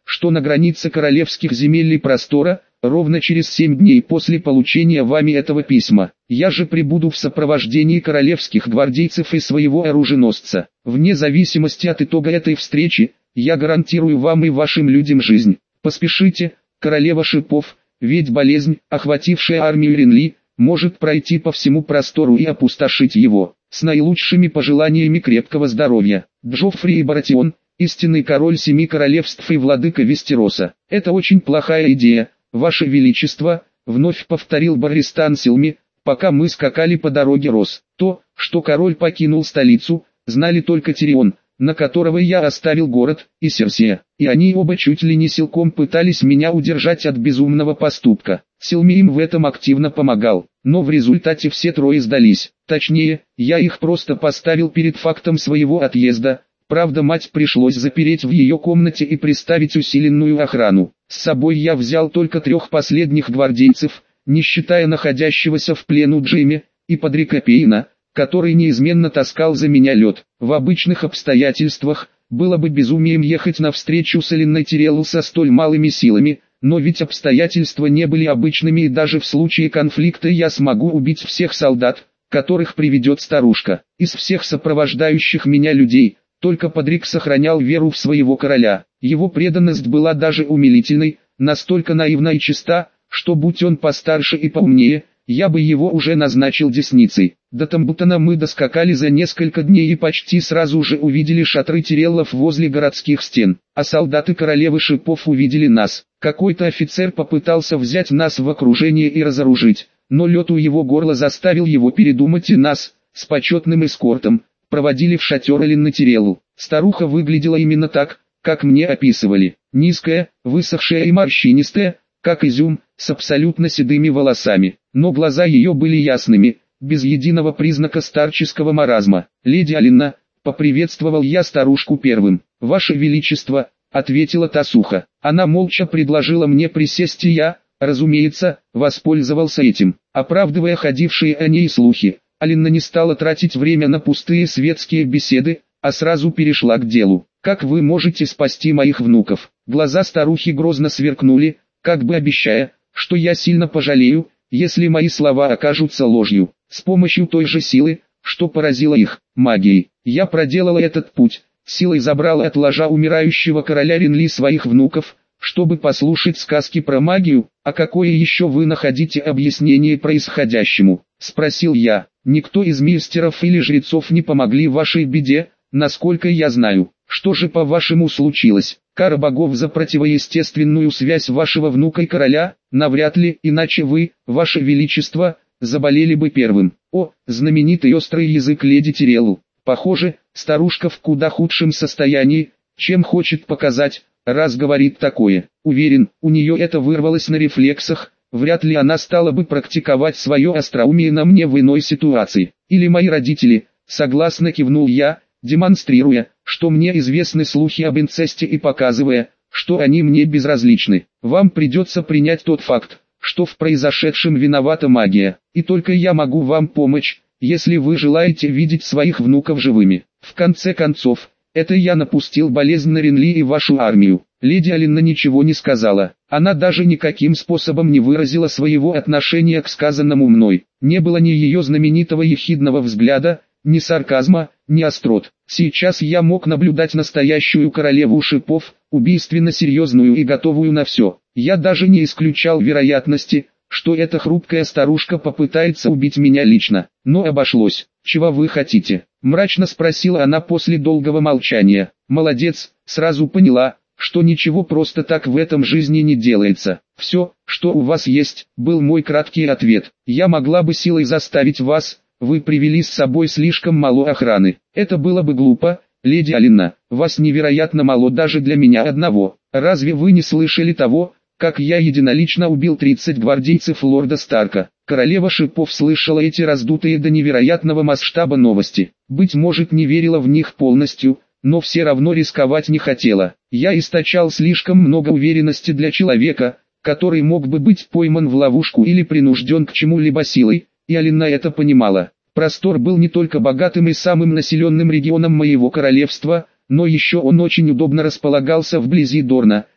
Speaker 1: что на границе королевских земель и простора, ровно через семь дней после получения вами этого письма, я же прибуду в сопровождении королевских гвардейцев и своего оруженосца. Вне зависимости от итога этой встречи, я гарантирую вам и вашим людям жизнь. Поспешите, королева шипов, ведь болезнь, охватившая армию Ренли, может пройти по всему простору и опустошить его. С наилучшими пожеланиями крепкого здоровья, Джоффри и Баратион, истинный король семи королевств и владыка Вестероса. Это очень плохая идея, ваше величество, вновь повторил Барристан Силми, пока мы скакали по дороге Рос. То, что король покинул столицу, знали только Тирион, на которого я оставил город, и Серсея, и они оба чуть ли не силком пытались меня удержать от безумного поступка. Силми им в этом активно помогал, но в результате все трое сдались. Точнее, я их просто поставил перед фактом своего отъезда. Правда, мать пришлось запереть в ее комнате и приставить усиленную охрану. С собой я взял только трех последних гвардейцев, не считая находящегося в плену Джейми и Подрика Пейна, который неизменно таскал за меня лед. В обычных обстоятельствах было бы безумием ехать навстречу с Элинной Тиреллу со столь малыми силами, но ведь обстоятельства не были обычными, и даже в случае конфликта я смогу убить всех солдат, которых приведет старушка. Из всех сопровождающих меня людей, только Подрик сохранял веру в своего короля. Его преданность была даже умилительной, настолько наивна и чиста, что будь он постарше и поумнее, я бы его уже назначил десницей. До Тамбутона мы доскакали за несколько дней и почти сразу же увидели шатры Тиреллов возле городских стен, а солдаты королевы шипов увидели нас. Какой-то офицер попытался взять нас в окружение и разоружить, но лед у его горла заставил его передумать, и нас, с почетным эскортом, проводили в шатер Элинны Тиреллу. Старуха выглядела именно так, как мне описывали. Низкая, высохшая и морщинистая, как изюм, с абсолютно седыми волосами. Но глаза ее были ясными, без единого признака старческого маразма. «Леди Алинна», — поприветствовал я старушку первым. «Ваше Величество», — ответила та сухо. Она молча предложила мне присесть, и я, разумеется, воспользовался этим. Оправдывая ходившие о ней слухи, Алинна не стала тратить время на пустые светские беседы, а сразу перешла к делу. «Как вы можете спасти моих внуков?» Глаза старухи грозно сверкнули, как бы обещая, что я сильно пожалею, если мои слова окажутся ложью. С помощью той же силы, что поразила их, магией. Я проделала этот путь, силой забрала от ложа умирающего короля Ренли своих внуков, чтобы послушать сказки про магию. «А какое еще вы находите объяснение происходящему?» — спросил я. «Никто из мистеров или жрецов не помогли вашей беде, насколько я знаю. Что же по-вашему случилось? Кара богов за противоестественную связь вашего внука и короля? Навряд ли, иначе вы, ваше величество, заболели бы первым». О, знаменитый острый язык леди Тиреллу. Похоже, старушка в куда худшем состоянии, чем хочет показать, раз говорит такое. Уверен, у нее это вырвалось на рефлексах, вряд ли она стала бы практиковать свое остроумие на мне в иной ситуации. Или мои родители, согласно кивнул я, демонстрируя, что мне известны слухи об инцесте, и показывая, что они мне безразличны. Вам придется принять тот факт, что в произошедшем виновата магия, и только я могу вам помочь, если вы желаете видеть своих внуков живыми. В конце концов, это я напустил болезнь на Ренли и вашу армию. Леди Алинна ничего не сказала. Она даже никаким способом не выразила своего отношения к сказанному мной. Не было ни ее знаменитого ехидного взгляда, ни сарказма, ни острот. Сейчас я мог наблюдать настоящую королеву шипов, убийственно серьезную и готовую на все. Я даже не исключал вероятности, что эта хрупкая старушка попытается убить меня лично. Но обошлось. «Чего вы хотите?» — мрачно спросила она после долгого молчания. «Молодец, сразу поняла, что ничего просто так в этом жизни не делается. Все, что у вас есть», — был мой краткий ответ. «Я могла бы силой заставить вас, вы привели с собой слишком мало охраны. Это было бы глупо, леди Алинна, вас невероятно мало даже для меня одного. Разве вы не слышали того, как я единолично убил тридцать гвардейцев лорда Старка?» Королева шипов слышала эти раздутые до невероятного масштаба новости. Быть может, не верила в них полностью, но все равно рисковать не хотела. Я источал слишком много уверенности для человека, который мог бы быть пойман в ловушку или принужден к чему-либо силой, и Алинна это понимала. Простор был не только богатым и самым населенным регионом моего королевства, но еще он очень удобно располагался вблизи Дорна,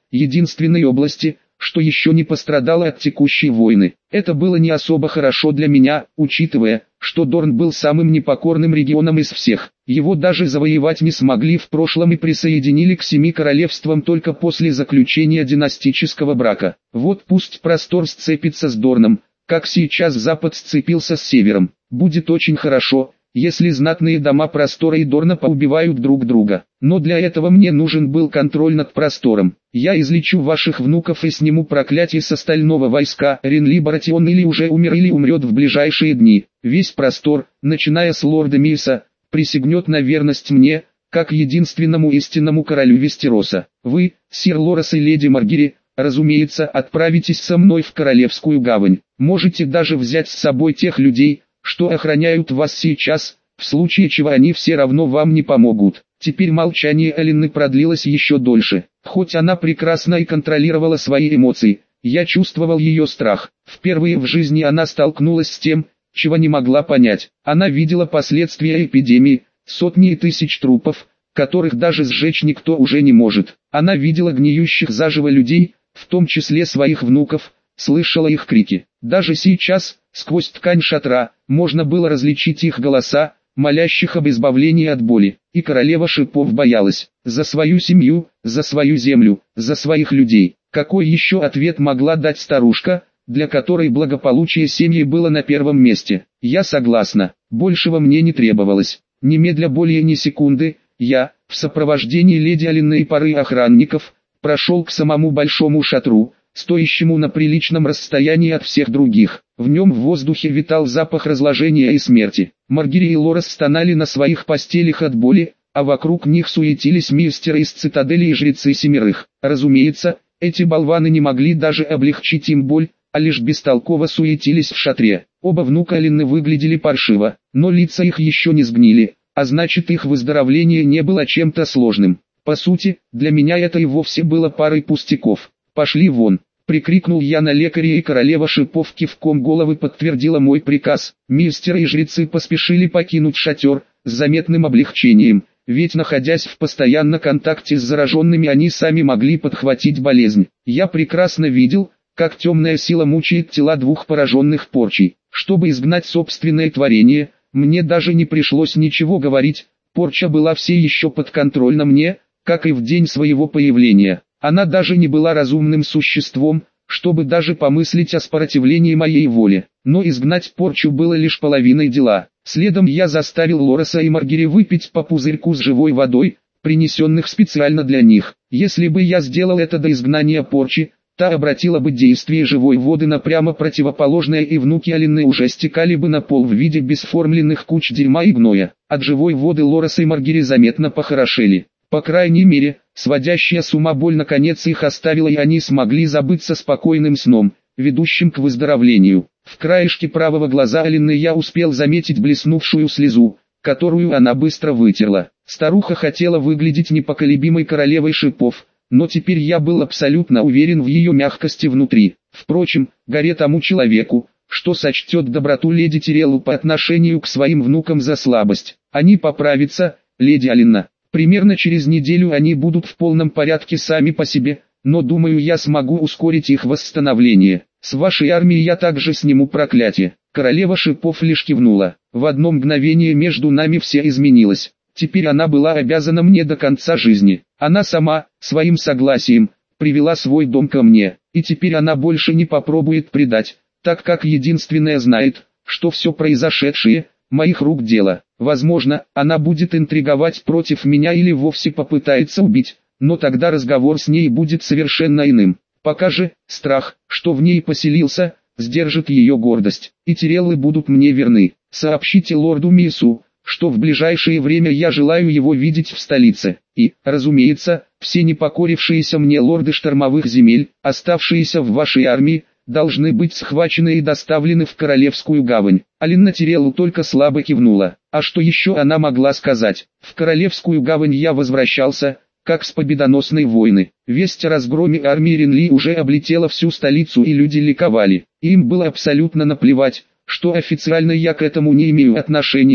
Speaker 1: единственной области, что еще не пострадала от текущей войны. Это было не особо хорошо для меня, учитывая, что Дорн был самым непокорным регионом из всех. Его даже завоевать не смогли в прошлом и присоединили к семи королевствам только после заключения династического брака. Вот пусть простор сцепится с Дорном, как сейчас Запад сцепился с Севером. Будет очень хорошо, если знатные дома Простора и Дорна поубивают друг друга. Но для этого мне нужен был контроль над Простором. Я излечу ваших внуков и сниму проклятие с остального войска. Ренли Баратион или уже умер, или умрет в ближайшие дни. Весь Простор, начиная с лорда Миса, присягнет на верность мне, как единственному истинному королю Вестероса. Вы, сир Лорес и леди Маргири, разумеется, отправитесь со мной в Королевскую гавань. Можете даже взять с собой тех людей, что охраняют вас сейчас, в случае чего они все равно вам не помогут. Теперь молчание Эллины продлилось еще дольше. Хоть она прекрасно и контролировала свои эмоции, я чувствовал ее страх. Впервые в жизни она столкнулась с тем, чего не могла понять. Она видела последствия эпидемии, сотни и тысяч трупов, которых даже сжечь никто уже не может. Она видела гниющих заживо людей, в том числе своих внуков, слышала их крики. Даже сейчас, сквозь ткань шатра, можно было различить их голоса, молящих об избавлении от боли. И королева шипов боялась. За свою семью, за свою землю, за своих людей. Какой еще ответ могла дать старушка, для которой благополучие семьи было на первом месте? Я согласна, большего мне не требовалось. Немедля более ни секунды, я, в сопровождении леди Алины и пары охранников, прошел к самому большому шатру, стоящему на приличном расстоянии от всех других. В нем в воздухе витал запах разложения и смерти. Маргири и Лорес стонали на своих постелях от боли, а вокруг них суетились мистеры из цитадели и жрецы семерых. Разумеется, эти болваны не могли даже облегчить им боль, а лишь бестолково суетились в шатре. Оба внука Алины выглядели паршиво, но лица их еще не сгнили, а значит их выздоровление не было чем-то сложным. По сути, для меня это и вовсе было парой пустяков. «Пошли вон!» — прикрикнул я на лекаря, и королева шипов кивком головы подтвердила мой приказ. Мистеры и жрецы поспешили покинуть шатер, с заметным облегчением, ведь находясь в постоянном контакте с зараженными, они сами могли подхватить болезнь. Я прекрасно видел, как темная сила мучает тела двух пораженных порчей. Чтобы изгнать собственное творение, мне даже не пришлось ничего говорить, порча была все еще подконтрольна мне, как и в день своего появления. Она даже не была разумным существом, чтобы даже помыслить о сопротивлении моей воле. Но изгнать порчу было лишь половиной дела. Следом я заставил Лореса и Маргири выпить по пузырьку с живой водой, принесенных специально для них. Если бы я сделал это до изгнания порчи, та обратила бы действие живой воды на прямо противоположное, и внуки Алины уже стекали бы на пол в виде бесформленных куч дерьма и гноя. От живой воды Лорес и Маргири заметно похорошели. По крайней мере, сводящая с ума боль наконец их оставила, и они смогли забыться спокойным сном, ведущим к выздоровлению. В краешке правого глаза Алины я успел заметить блеснувшую слезу, которую она быстро вытерла. Старуха хотела выглядеть непоколебимой королевой шипов, но теперь я был абсолютно уверен в ее мягкости внутри. Впрочем, горе тому человеку, что сочтет доброту леди Тиреллу по отношению к своим внукам за слабость. Они поправятся, леди Алина. Примерно через неделю они будут в полном порядке сами по себе, но думаю, я смогу ускорить их восстановление. С вашей армией я также сниму проклятие. Королева шипов лишь кивнула. В одно мгновение между нами все изменилось. Теперь она была обязана мне до конца жизни. Она сама, своим согласием, привела свой дом ко мне, и теперь она больше не попробует предать, так как единственная знает, что все произошедшее – моих рук дело. Возможно, она будет интриговать против меня или вовсе попытается убить, но тогда разговор с ней будет совершенно иным. Пока же, страх, что в ней поселился, сдержит ее гордость, и Тиреллы будут мне верны. Сообщите лорду Мису, что в ближайшее время я желаю его видеть в столице, и, разумеется, все непокорившиеся мне лорды штормовых земель, оставшиеся в вашей армии, должны быть схвачены и доставлены в Королевскую гавань. Алина Тиреллу только слабо кивнула. А что еще она могла сказать? В Королевскую гавань я возвращался, как с победоносной войны. Весть о разгроме армии Ренли уже облетела всю столицу, и люди ликовали. Им было абсолютно наплевать, что официально я к этому не имею отношения.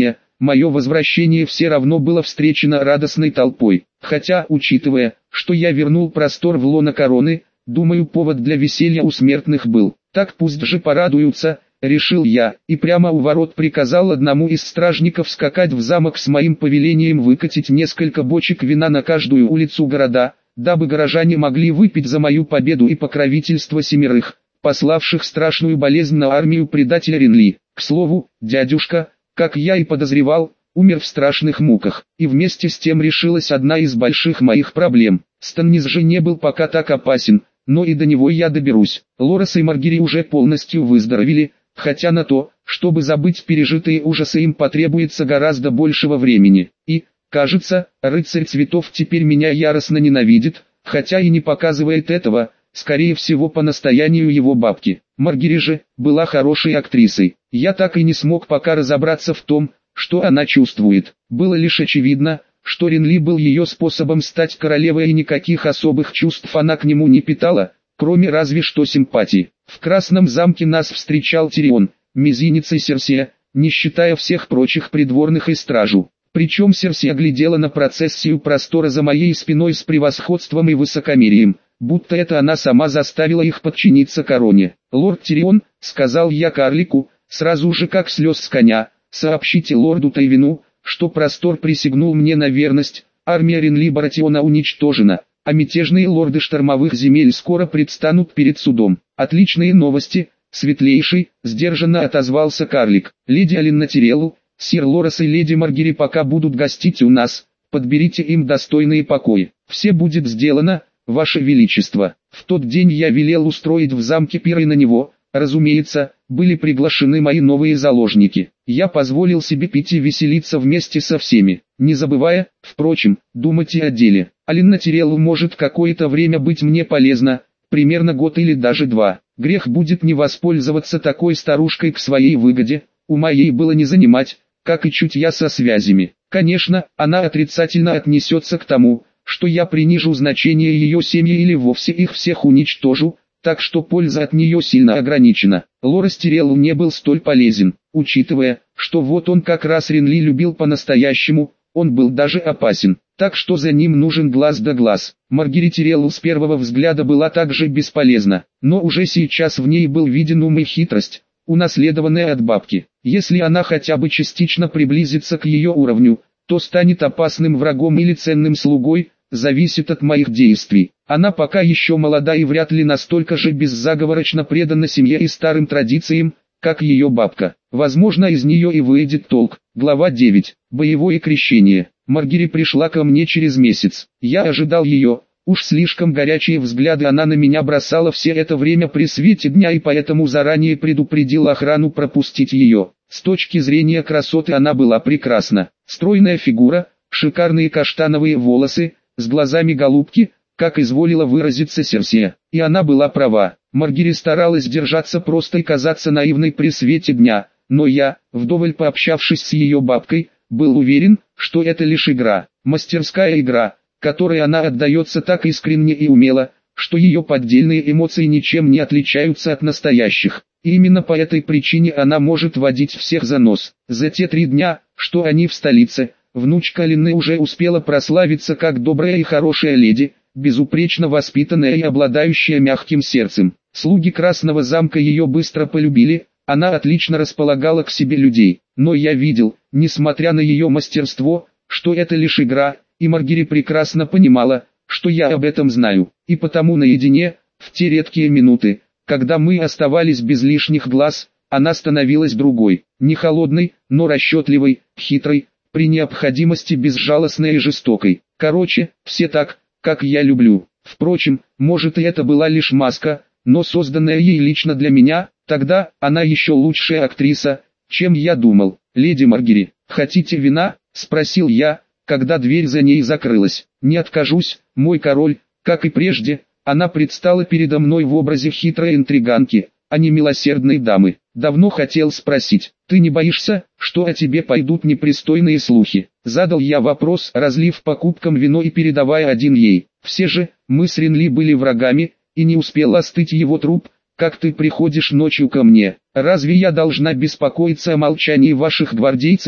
Speaker 1: мое возвращение все равно было встречено радостной толпой. Хотя, учитывая, что я вернул простор в лоно короны, думаю, повод для веселья у смертных был. Так пусть же порадуются, решил я, и прямо у ворот приказал одному из стражников скакать в замок с моим повелением выкатить несколько бочек вина на каждую улицу города, дабы горожане могли выпить за мою победу и покровительство семерых, пославших страшную болезнь на армию предателя Ренли. К слову, дядюшка, как я и подозревал, умер в страшных муках, и вместе с тем решилась одна из больших моих проблем. Станнис же не был пока так опасен, но и до него я доберусь. Лорес и Маргири уже полностью выздоровели, хотя на то, чтобы забыть пережитые ужасы, им потребуется гораздо большего времени. И, кажется, рыцарь цветов теперь меня яростно ненавидит, хотя и не показывает этого, скорее всего по настоянию его бабки. Маргири же была хорошей актрисой. Я так и не смог пока разобраться в том, что она чувствует. Было лишь очевидно, что Ренли был ее способом стать королевой, и никаких особых чувств она к нему не питала, кроме разве что симпатии. В Красном замке нас встречал Тирион, мизинец и Серсея, не считая всех прочих придворных и стражу. Причем Серсея глядела на процессию простора за моей спиной с превосходством и высокомерием, будто это она сама заставила их подчиниться короне. «Лорд Тирион», — сказал я карлику, сразу же как слез с коня, — «сообщите лорду Тайвину, что простор присягнул мне на верность, армия Ренли Баратиона уничтожена, а мятежные лорды штормовых земель скоро предстанут перед судом». «Отличные новости, светлейший», — сдержанно отозвался карлик. «Леди Алинна Тирелл, сир Лорес и леди Маргири пока будут гостить у нас, подберите им достойные покои. Все будет сделано, ваше величество». В тот день я велел устроить в замке пир, и на него, разумеется, были приглашены мои новые заложники. Я позволил себе пить и веселиться вместе со всеми, не забывая, впрочем, думать и о деле. Алинна Тирелл может какое-то время быть мне полезна, примерно год или даже два. Грех будет не воспользоваться такой старушкой к своей выгоде, ума ей было не занимать, как и чутья со связями. Конечно, она отрицательно отнесется к тому, что я принижу значение ее семьи или вовсе их всех уничтожу, так что польза от нее сильно ограничена. Лорес Тирелл не был столь полезен, учитывая, что вот он как раз Ренли любил по-настоящему, он был даже опасен, так что за ним нужен глаз да глаз. Маргири Тирелл с первого взгляда была также бесполезна, но уже сейчас в ней был виден ум и хитрость, унаследованная от бабки. Если она хотя бы частично приблизится к ее уровню, то станет опасным врагом или ценным слугой, зависит от моих действий. Она пока еще молода и вряд ли настолько же беззаговорочно предана семье и старым традициям, как ее бабка. Возможно, из нее и выйдет толк. Глава девять. Боевое крещение. Маргири пришла ко мне через месяц. Я ожидал ее. Уж слишком горячие взгляды она на меня бросала все это время при свете дня, и поэтому заранее предупредил охрану пропустить ее. С точки зрения красоты она была прекрасна. Стройная фигура, шикарные каштановые волосы, с глазами голубки, как изволила выразиться Серсея. И она была права. Маргири старалась держаться просто и казаться наивной при свете дня, но я, вдоволь пообщавшись с ее бабкой, был уверен, что это лишь игра, мастерская игра, которой она отдается так искренне и умело, что ее поддельные эмоции ничем не отличаются от настоящих. И именно по этой причине она может водить всех за нос. За те три дня, что они в столице, внучка Алинны уже успела прославиться как добрая и хорошая леди, безупречно воспитанная и обладающая мягким сердцем. Слуги Красного замка ее быстро полюбили, она отлично располагала к себе людей. Но я видел, несмотря на ее мастерство, что это лишь игра, и Маргири прекрасно понимала, что я об этом знаю. И потому наедине, в те редкие минуты, когда мы оставались без лишних глаз, она становилась другой, не холодной, но расчетливой, хитрой, при необходимости безжалостной и жестокой. Короче, все так, как я люблю. Впрочем, может, и это была лишь маска, но созданная ей лично для меня. Тогда она еще лучшая актриса, чем я думал. «Леди Маргири, хотите вина?» – спросил я, когда дверь за ней закрылась. «Не откажусь, мой король». Как и прежде, она предстала передо мной в образе хитрой интриганки, а не милосердной дамы. «Давно хотел спросить, ты не боишься, что о тебе пойдут непристойные слухи?» Задал я вопрос, разлив по кубкам вино и передавая один ей. «Все же, мы с Ренли были врагами, и не успел остыть его труп, как ты приходишь ночью ко мне. Разве я должна беспокоиться о молчании ваших гвардейцев?»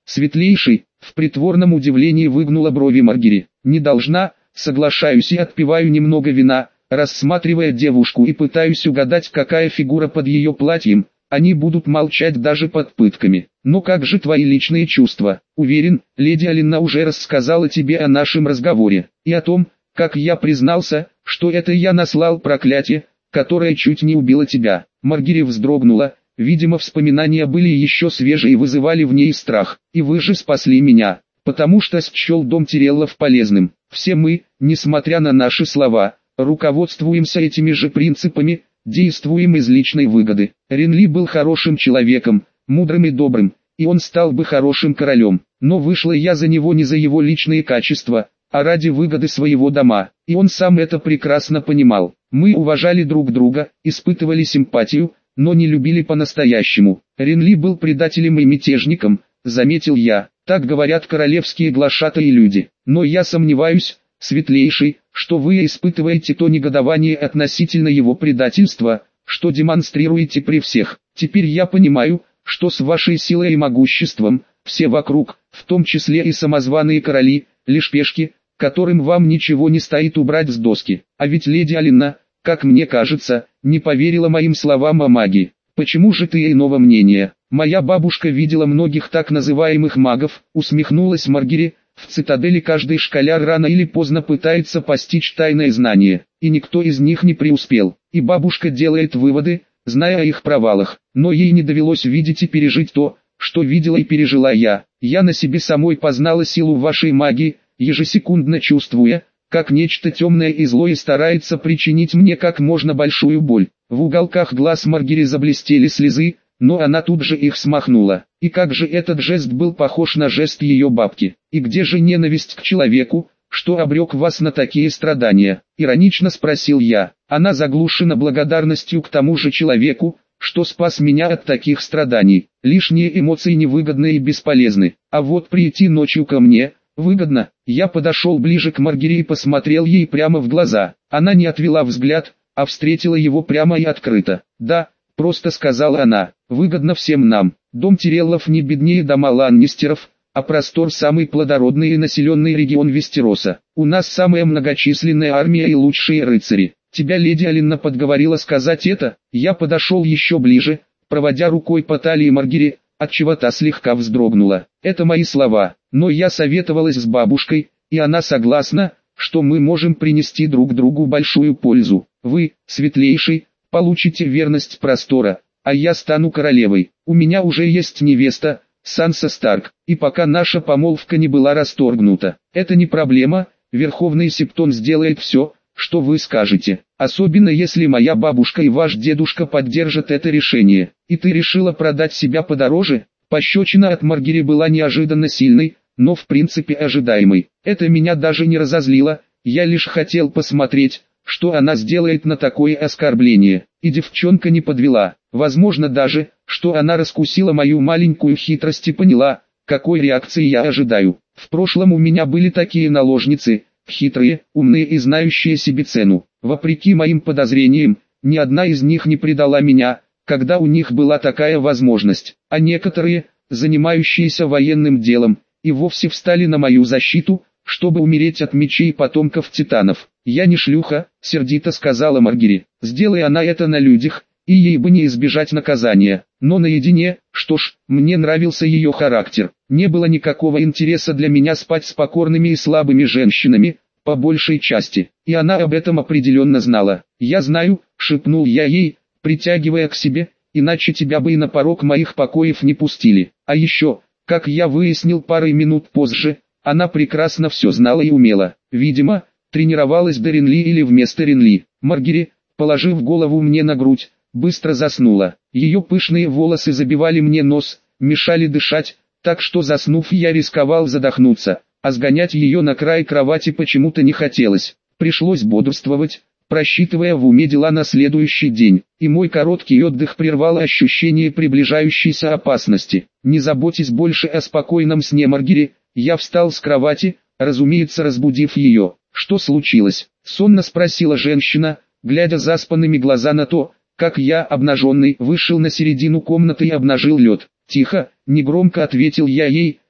Speaker 1: Светлейший, в притворном удивлении выгнула брови Маргири. Не должна, соглашаюсь и отпиваю немного вина, рассматривая девушку и пытаюсь угадать, какая фигура под ее платьем. Они будут молчать даже под пытками. Но как же твои личные чувства? Уверен, леди Алина уже рассказала тебе о нашем разговоре, и о том, как я признался, что это я наслал проклятие, которое чуть не убило тебя. Маргири вздрогнула, видимо вспоминания были еще свежие и вызывали в ней страх. И вы же спасли меня, потому что счел дом Тиреллов полезным. Все мы, несмотря на наши слова, руководствуемся этими же принципами, действуем из личной выгоды. Ренли был хорошим человеком, мудрым и добрым, и он стал бы хорошим королем. Но вышла я за него не за его личные качества, а ради выгоды своего дома, и он сам это прекрасно понимал. Мы уважали друг друга, испытывали симпатию, но не любили по-настоящему. Ренли был предателем и мятежником, заметил я, так говорят королевские глашатые люди. Но я сомневаюсь, Светлейший, что вы испытываете то негодование относительно его предательства, что демонстрируете при всех. Теперь я понимаю, что с вашей силой и могуществом, все вокруг, в том числе и самозваные короли, лишь пешки, которым вам ничего не стоит убрать с доски. А ведь леди Алина, как мне кажется, не поверила моим словам о магии. Почему же ты иного мнения? Моя бабушка видела многих так называемых магов, усмехнулась Маргири. В цитадели каждый школяр рано или поздно пытается постичь тайное знание, и никто из них не преуспел. И бабушка делает выводы, зная о их провалах, но ей не довелось видеть и пережить то, что видела и пережила я. Я на себе самой познала силу вашей магии, ежесекундно чувствуя, как нечто темное и злое старается причинить мне как можно большую боль. В уголках глаз Маргири заблестели слезы, но она тут же их смахнула. И как же этот жест был похож на жест ее бабки. И где же ненависть к человеку, что обрек вас на такие страдания? Иронично спросил я. Она заглушена благодарностью к тому же человеку, что спас меня от таких страданий. Лишние эмоции невыгодны и бесполезны. А вот прийти ночью ко мне выгодно. Я подошел ближе к Маргири и посмотрел ей прямо в глаза. Она не отвела взгляд, а встретила его прямо и открыто. Да, просто сказала она, выгодно всем нам. Дом Тиреллов не беднее дома Ланнистеров, а простор самый плодородный и населенный регион Вестероса. У нас самая многочисленная армия и лучшие рыцари. Тебя леди Алина подговорила сказать это? Я подошел еще ближе, проводя рукой по талии Маргири, отчего та слегка вздрогнула. Это мои слова, но я советовалась с бабушкой, и она согласна, что мы можем принести друг другу большую пользу. Вы, Светлейший, получите верность простора, а я стану королевой. У меня уже есть невеста, Санса Старк, и пока наша помолвка не была расторгнута. Это не проблема, Верховный Септон сделает все, что вы скажете, особенно если моя бабушка и ваш дедушка поддержат это решение. И ты решила продать себя подороже? Пощечина от Маргири была неожиданно сильной, но в принципе ожидаемой. Это меня даже не разозлило, я лишь хотел посмотреть, что она сделает на такое оскорбление. И девчонка не подвела. Возможно даже, что она раскусила мою маленькую хитрость и поняла, какой реакции я ожидаю. В прошлом у меня были такие наложницы, хитрые, умные и знающие себе цену. Вопреки моим подозрениям, ни одна из них не предала меня, когда у них была такая возможность. А некоторые, занимающиеся военным делом, и вовсе встали на мою защиту, чтобы умереть от мечей потомков титанов. «Я не шлюха», — сердито сказала Маргири. «Сделай она это на людях, и ей бы не избежать наказания. Но наедине, что ж, мне нравился ее характер. Не было никакого интереса для меня спать с покорными и слабыми женщинами, по большей части. И она об этом определенно знала. «Я знаю», — шепнул я ей, притягивая к себе, «иначе тебя бы и на порог моих покоев не пустили. А еще, как я выяснил парой минут позже, она прекрасно все знала и умела. Видимо, тренировалась до Ренли или вместо Ренли». Маргири, положив голову мне на грудь, быстро заснула. Ее пышные волосы забивали мне нос, мешали дышать, так что заснув я рисковал задохнуться, а сгонять ее на край кровати почему-то не хотелось. Пришлось бодрствовать, просчитывая в уме дела на следующий день, и мой короткий отдых прервало ощущение приближающейся опасности. Не заботьтесь больше о спокойном сне Маргири, я встал с кровати, разумеется разбудив ее. «Что случилось?» — сонно спросила женщина, глядя заспанными глаза на то, как я, обнаженный, вышел на середину комнаты и обнажил лед. «Тихо», — негромко ответил я ей,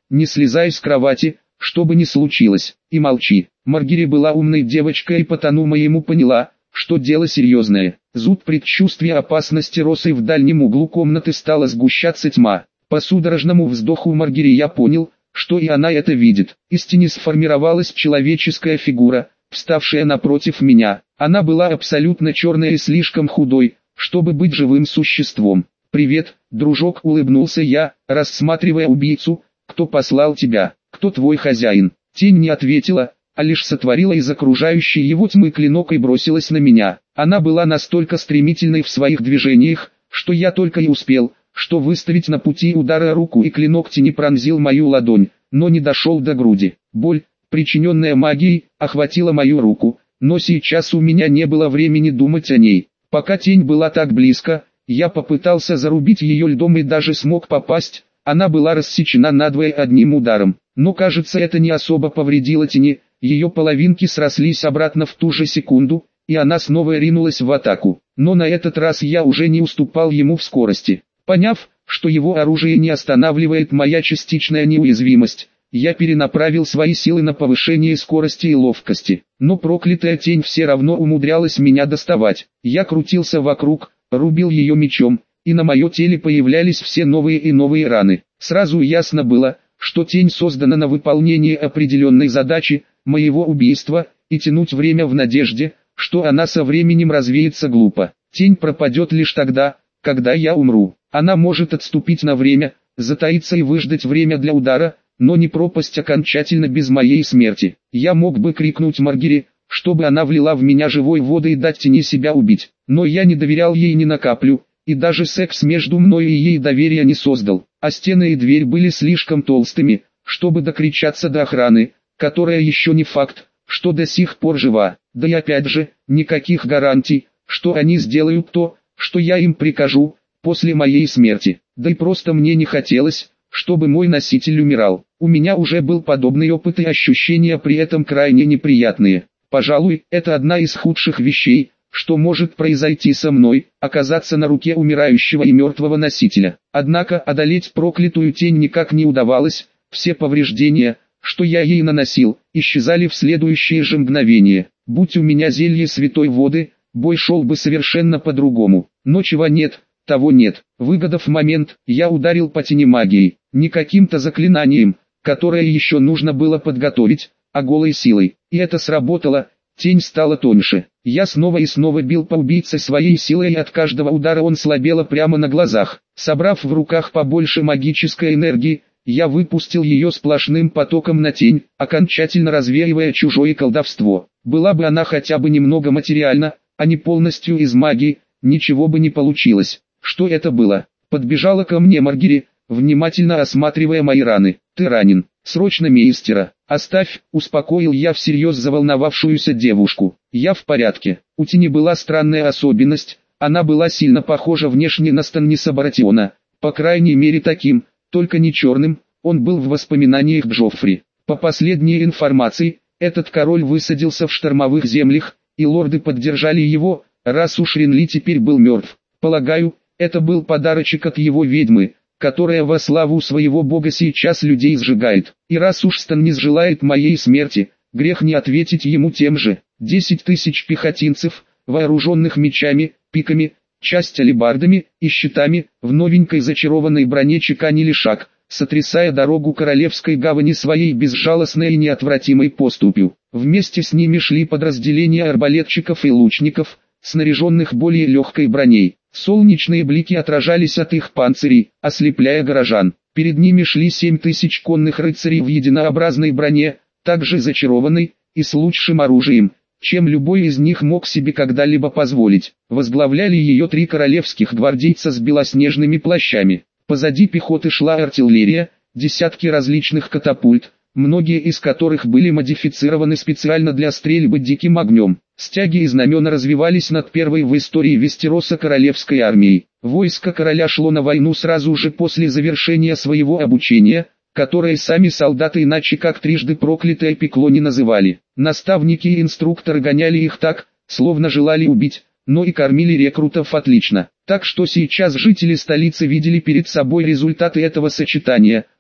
Speaker 1: не слезай с кровати, что бы ни случилось, и молчи. Маргири была умной девочкой и потому моему поняла, что дело серьезное. Зуд предчувствия опасности рос, и в дальнем углу комнаты стала сгущаться тьма. По судорожному вздоху Маргири я понял, что и она это видит. Из тени сформировалась человеческая фигура, вставшая напротив меня. Она была абсолютно черной и слишком худой, чтобы быть живым существом. «Привет, дружок», — улыбнулся я, рассматривая убийцу. «Кто послал тебя? Кто твой хозяин?» Тень не ответила, а лишь сотворила из окружающей его тьмы клинок и бросилась на меня. Она была настолько стремительной в своих движениях, что я только и успел, что выставить на пути удара руку, и клинок тени пронзил мою ладонь, но не дошел до груди. Боль, причиненная магией, охватила мою руку, но сейчас у меня не было времени думать о ней. Пока тень была так близко, я попытался зарубить ее льдом и даже смог попасть. Она была рассечена надвое одним ударом, но кажется, это не особо повредило тени. Ее половинки срослись обратно в ту же секунду, и она снова ринулась в атаку. Но на этот раз я уже не уступал ему в скорости. Поняв, что его оружие не останавливает моя частичная неуязвимость, я перенаправил свои силы на повышение скорости и ловкости. Но проклятая тень все равно умудрялась меня доставать. Я крутился вокруг, рубил ее мечом, и на моем теле появлялись все новые и новые раны. Сразу ясно было, что тень создана на выполнение определенной задачи, моего убийства, и тянуть время в надежде, что она со временем развеется, глупо. Тень пропадет лишь тогда, когда я умру. Она может отступить на время, затаиться и выждать время для удара, но не пропасть окончательно без моей смерти. Я мог бы крикнуть Маргири, чтобы она влила в меня живой воды и дать тени себя убить, но я не доверял ей ни на каплю, и даже секс между мной и ей доверия не создал, а стены и дверь были слишком толстыми, чтобы докричаться до охраны, которая еще не факт, что до сих пор жива. Да и опять же, никаких гарантий, что они сделают то, что я им прикажу, после моей смерти. Да и просто мне не хотелось, чтобы мой носитель умирал. У меня уже был подобный опыт, и ощущения при этом крайне неприятные. Пожалуй, это одна из худших вещей, что может произойти со мной, оказаться на руке умирающего и мертвого носителя. Однако одолеть проклятую тень никак не удавалось. Все повреждения, что я ей наносил, исчезали в следующее же мгновение. Будь у меня зелье святой воды, бой шел бы совершенно по-другому. Но чего нет, того нет. Выгодав момент, я ударил по тени магией, не каким-то заклинанием, которое еще нужно было подготовить, а голой силой. И это сработало, тень стала тоньше. Я снова и снова бил по убийце своей силой, и от каждого удара он слабело прямо на глазах. Собрав в руках побольше магической энергии, я выпустил ее сплошным потоком на тень, окончательно развеивая чужое колдовство. Была бы она хотя бы немного материальна, а не полностью из магии, ничего бы не получилось. Что это было? Подбежала ко мне Маргири, внимательно осматривая мои раны. «Ты ранен. Срочно мейстера. Оставь», — успокоил я всерьез заволновавшуюся девушку. «Я в порядке». У тени была странная особенность, она была сильно похожа внешне на Станниса Баратиона, по крайней мере таким, только не черным, он был в воспоминаниях Джоффри. По последней информации, этот король высадился в штормовых землях, и лорды поддержали его, раз уж Ренли теперь был мертв. Полагаю, это был подарочек от его ведьмы, которая во славу своего бога сейчас людей сжигает. И раз уж Станнис желает моей смерти, грех не ответить ему тем же. Десять тысяч пехотинцев, вооруженных мечами, пиками, часть алебардами и щитами, в новенькой зачарованной броне чеканили шаг, сотрясая дорогу королевской гавани своей безжалостной и неотвратимой поступью. Вместе с ними шли подразделения арбалетчиков и лучников, снаряженных более легкой броней. Солнечные блики отражались от их панцирей, ослепляя горожан. Перед ними шли семь тысяч конных рыцарей в единообразной броне, также зачарованной, и с лучшим оружием, чем любой из них мог себе когда-либо позволить. Возглавляли ее три королевских гвардейца с белоснежными плащами. Позади пехоты шла артиллерия, десятки различных катапульт, многие из которых были модифицированы специально для стрельбы диким огнем. Стяги и знамена развивались над первой в истории Вестероса королевской армией. Войско короля шло на войну сразу же после завершения своего обучения, которое сами солдаты иначе как трижды проклятое пекло не называли. Наставники и инструкторы гоняли их так, словно желали убить, но и кормили рекрутов отлично. Так что сейчас жители столицы видели перед собой результаты этого сочетания,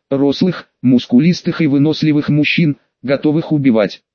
Speaker 1: рослых, мускулистых и выносливых мужчин, готовых убивать.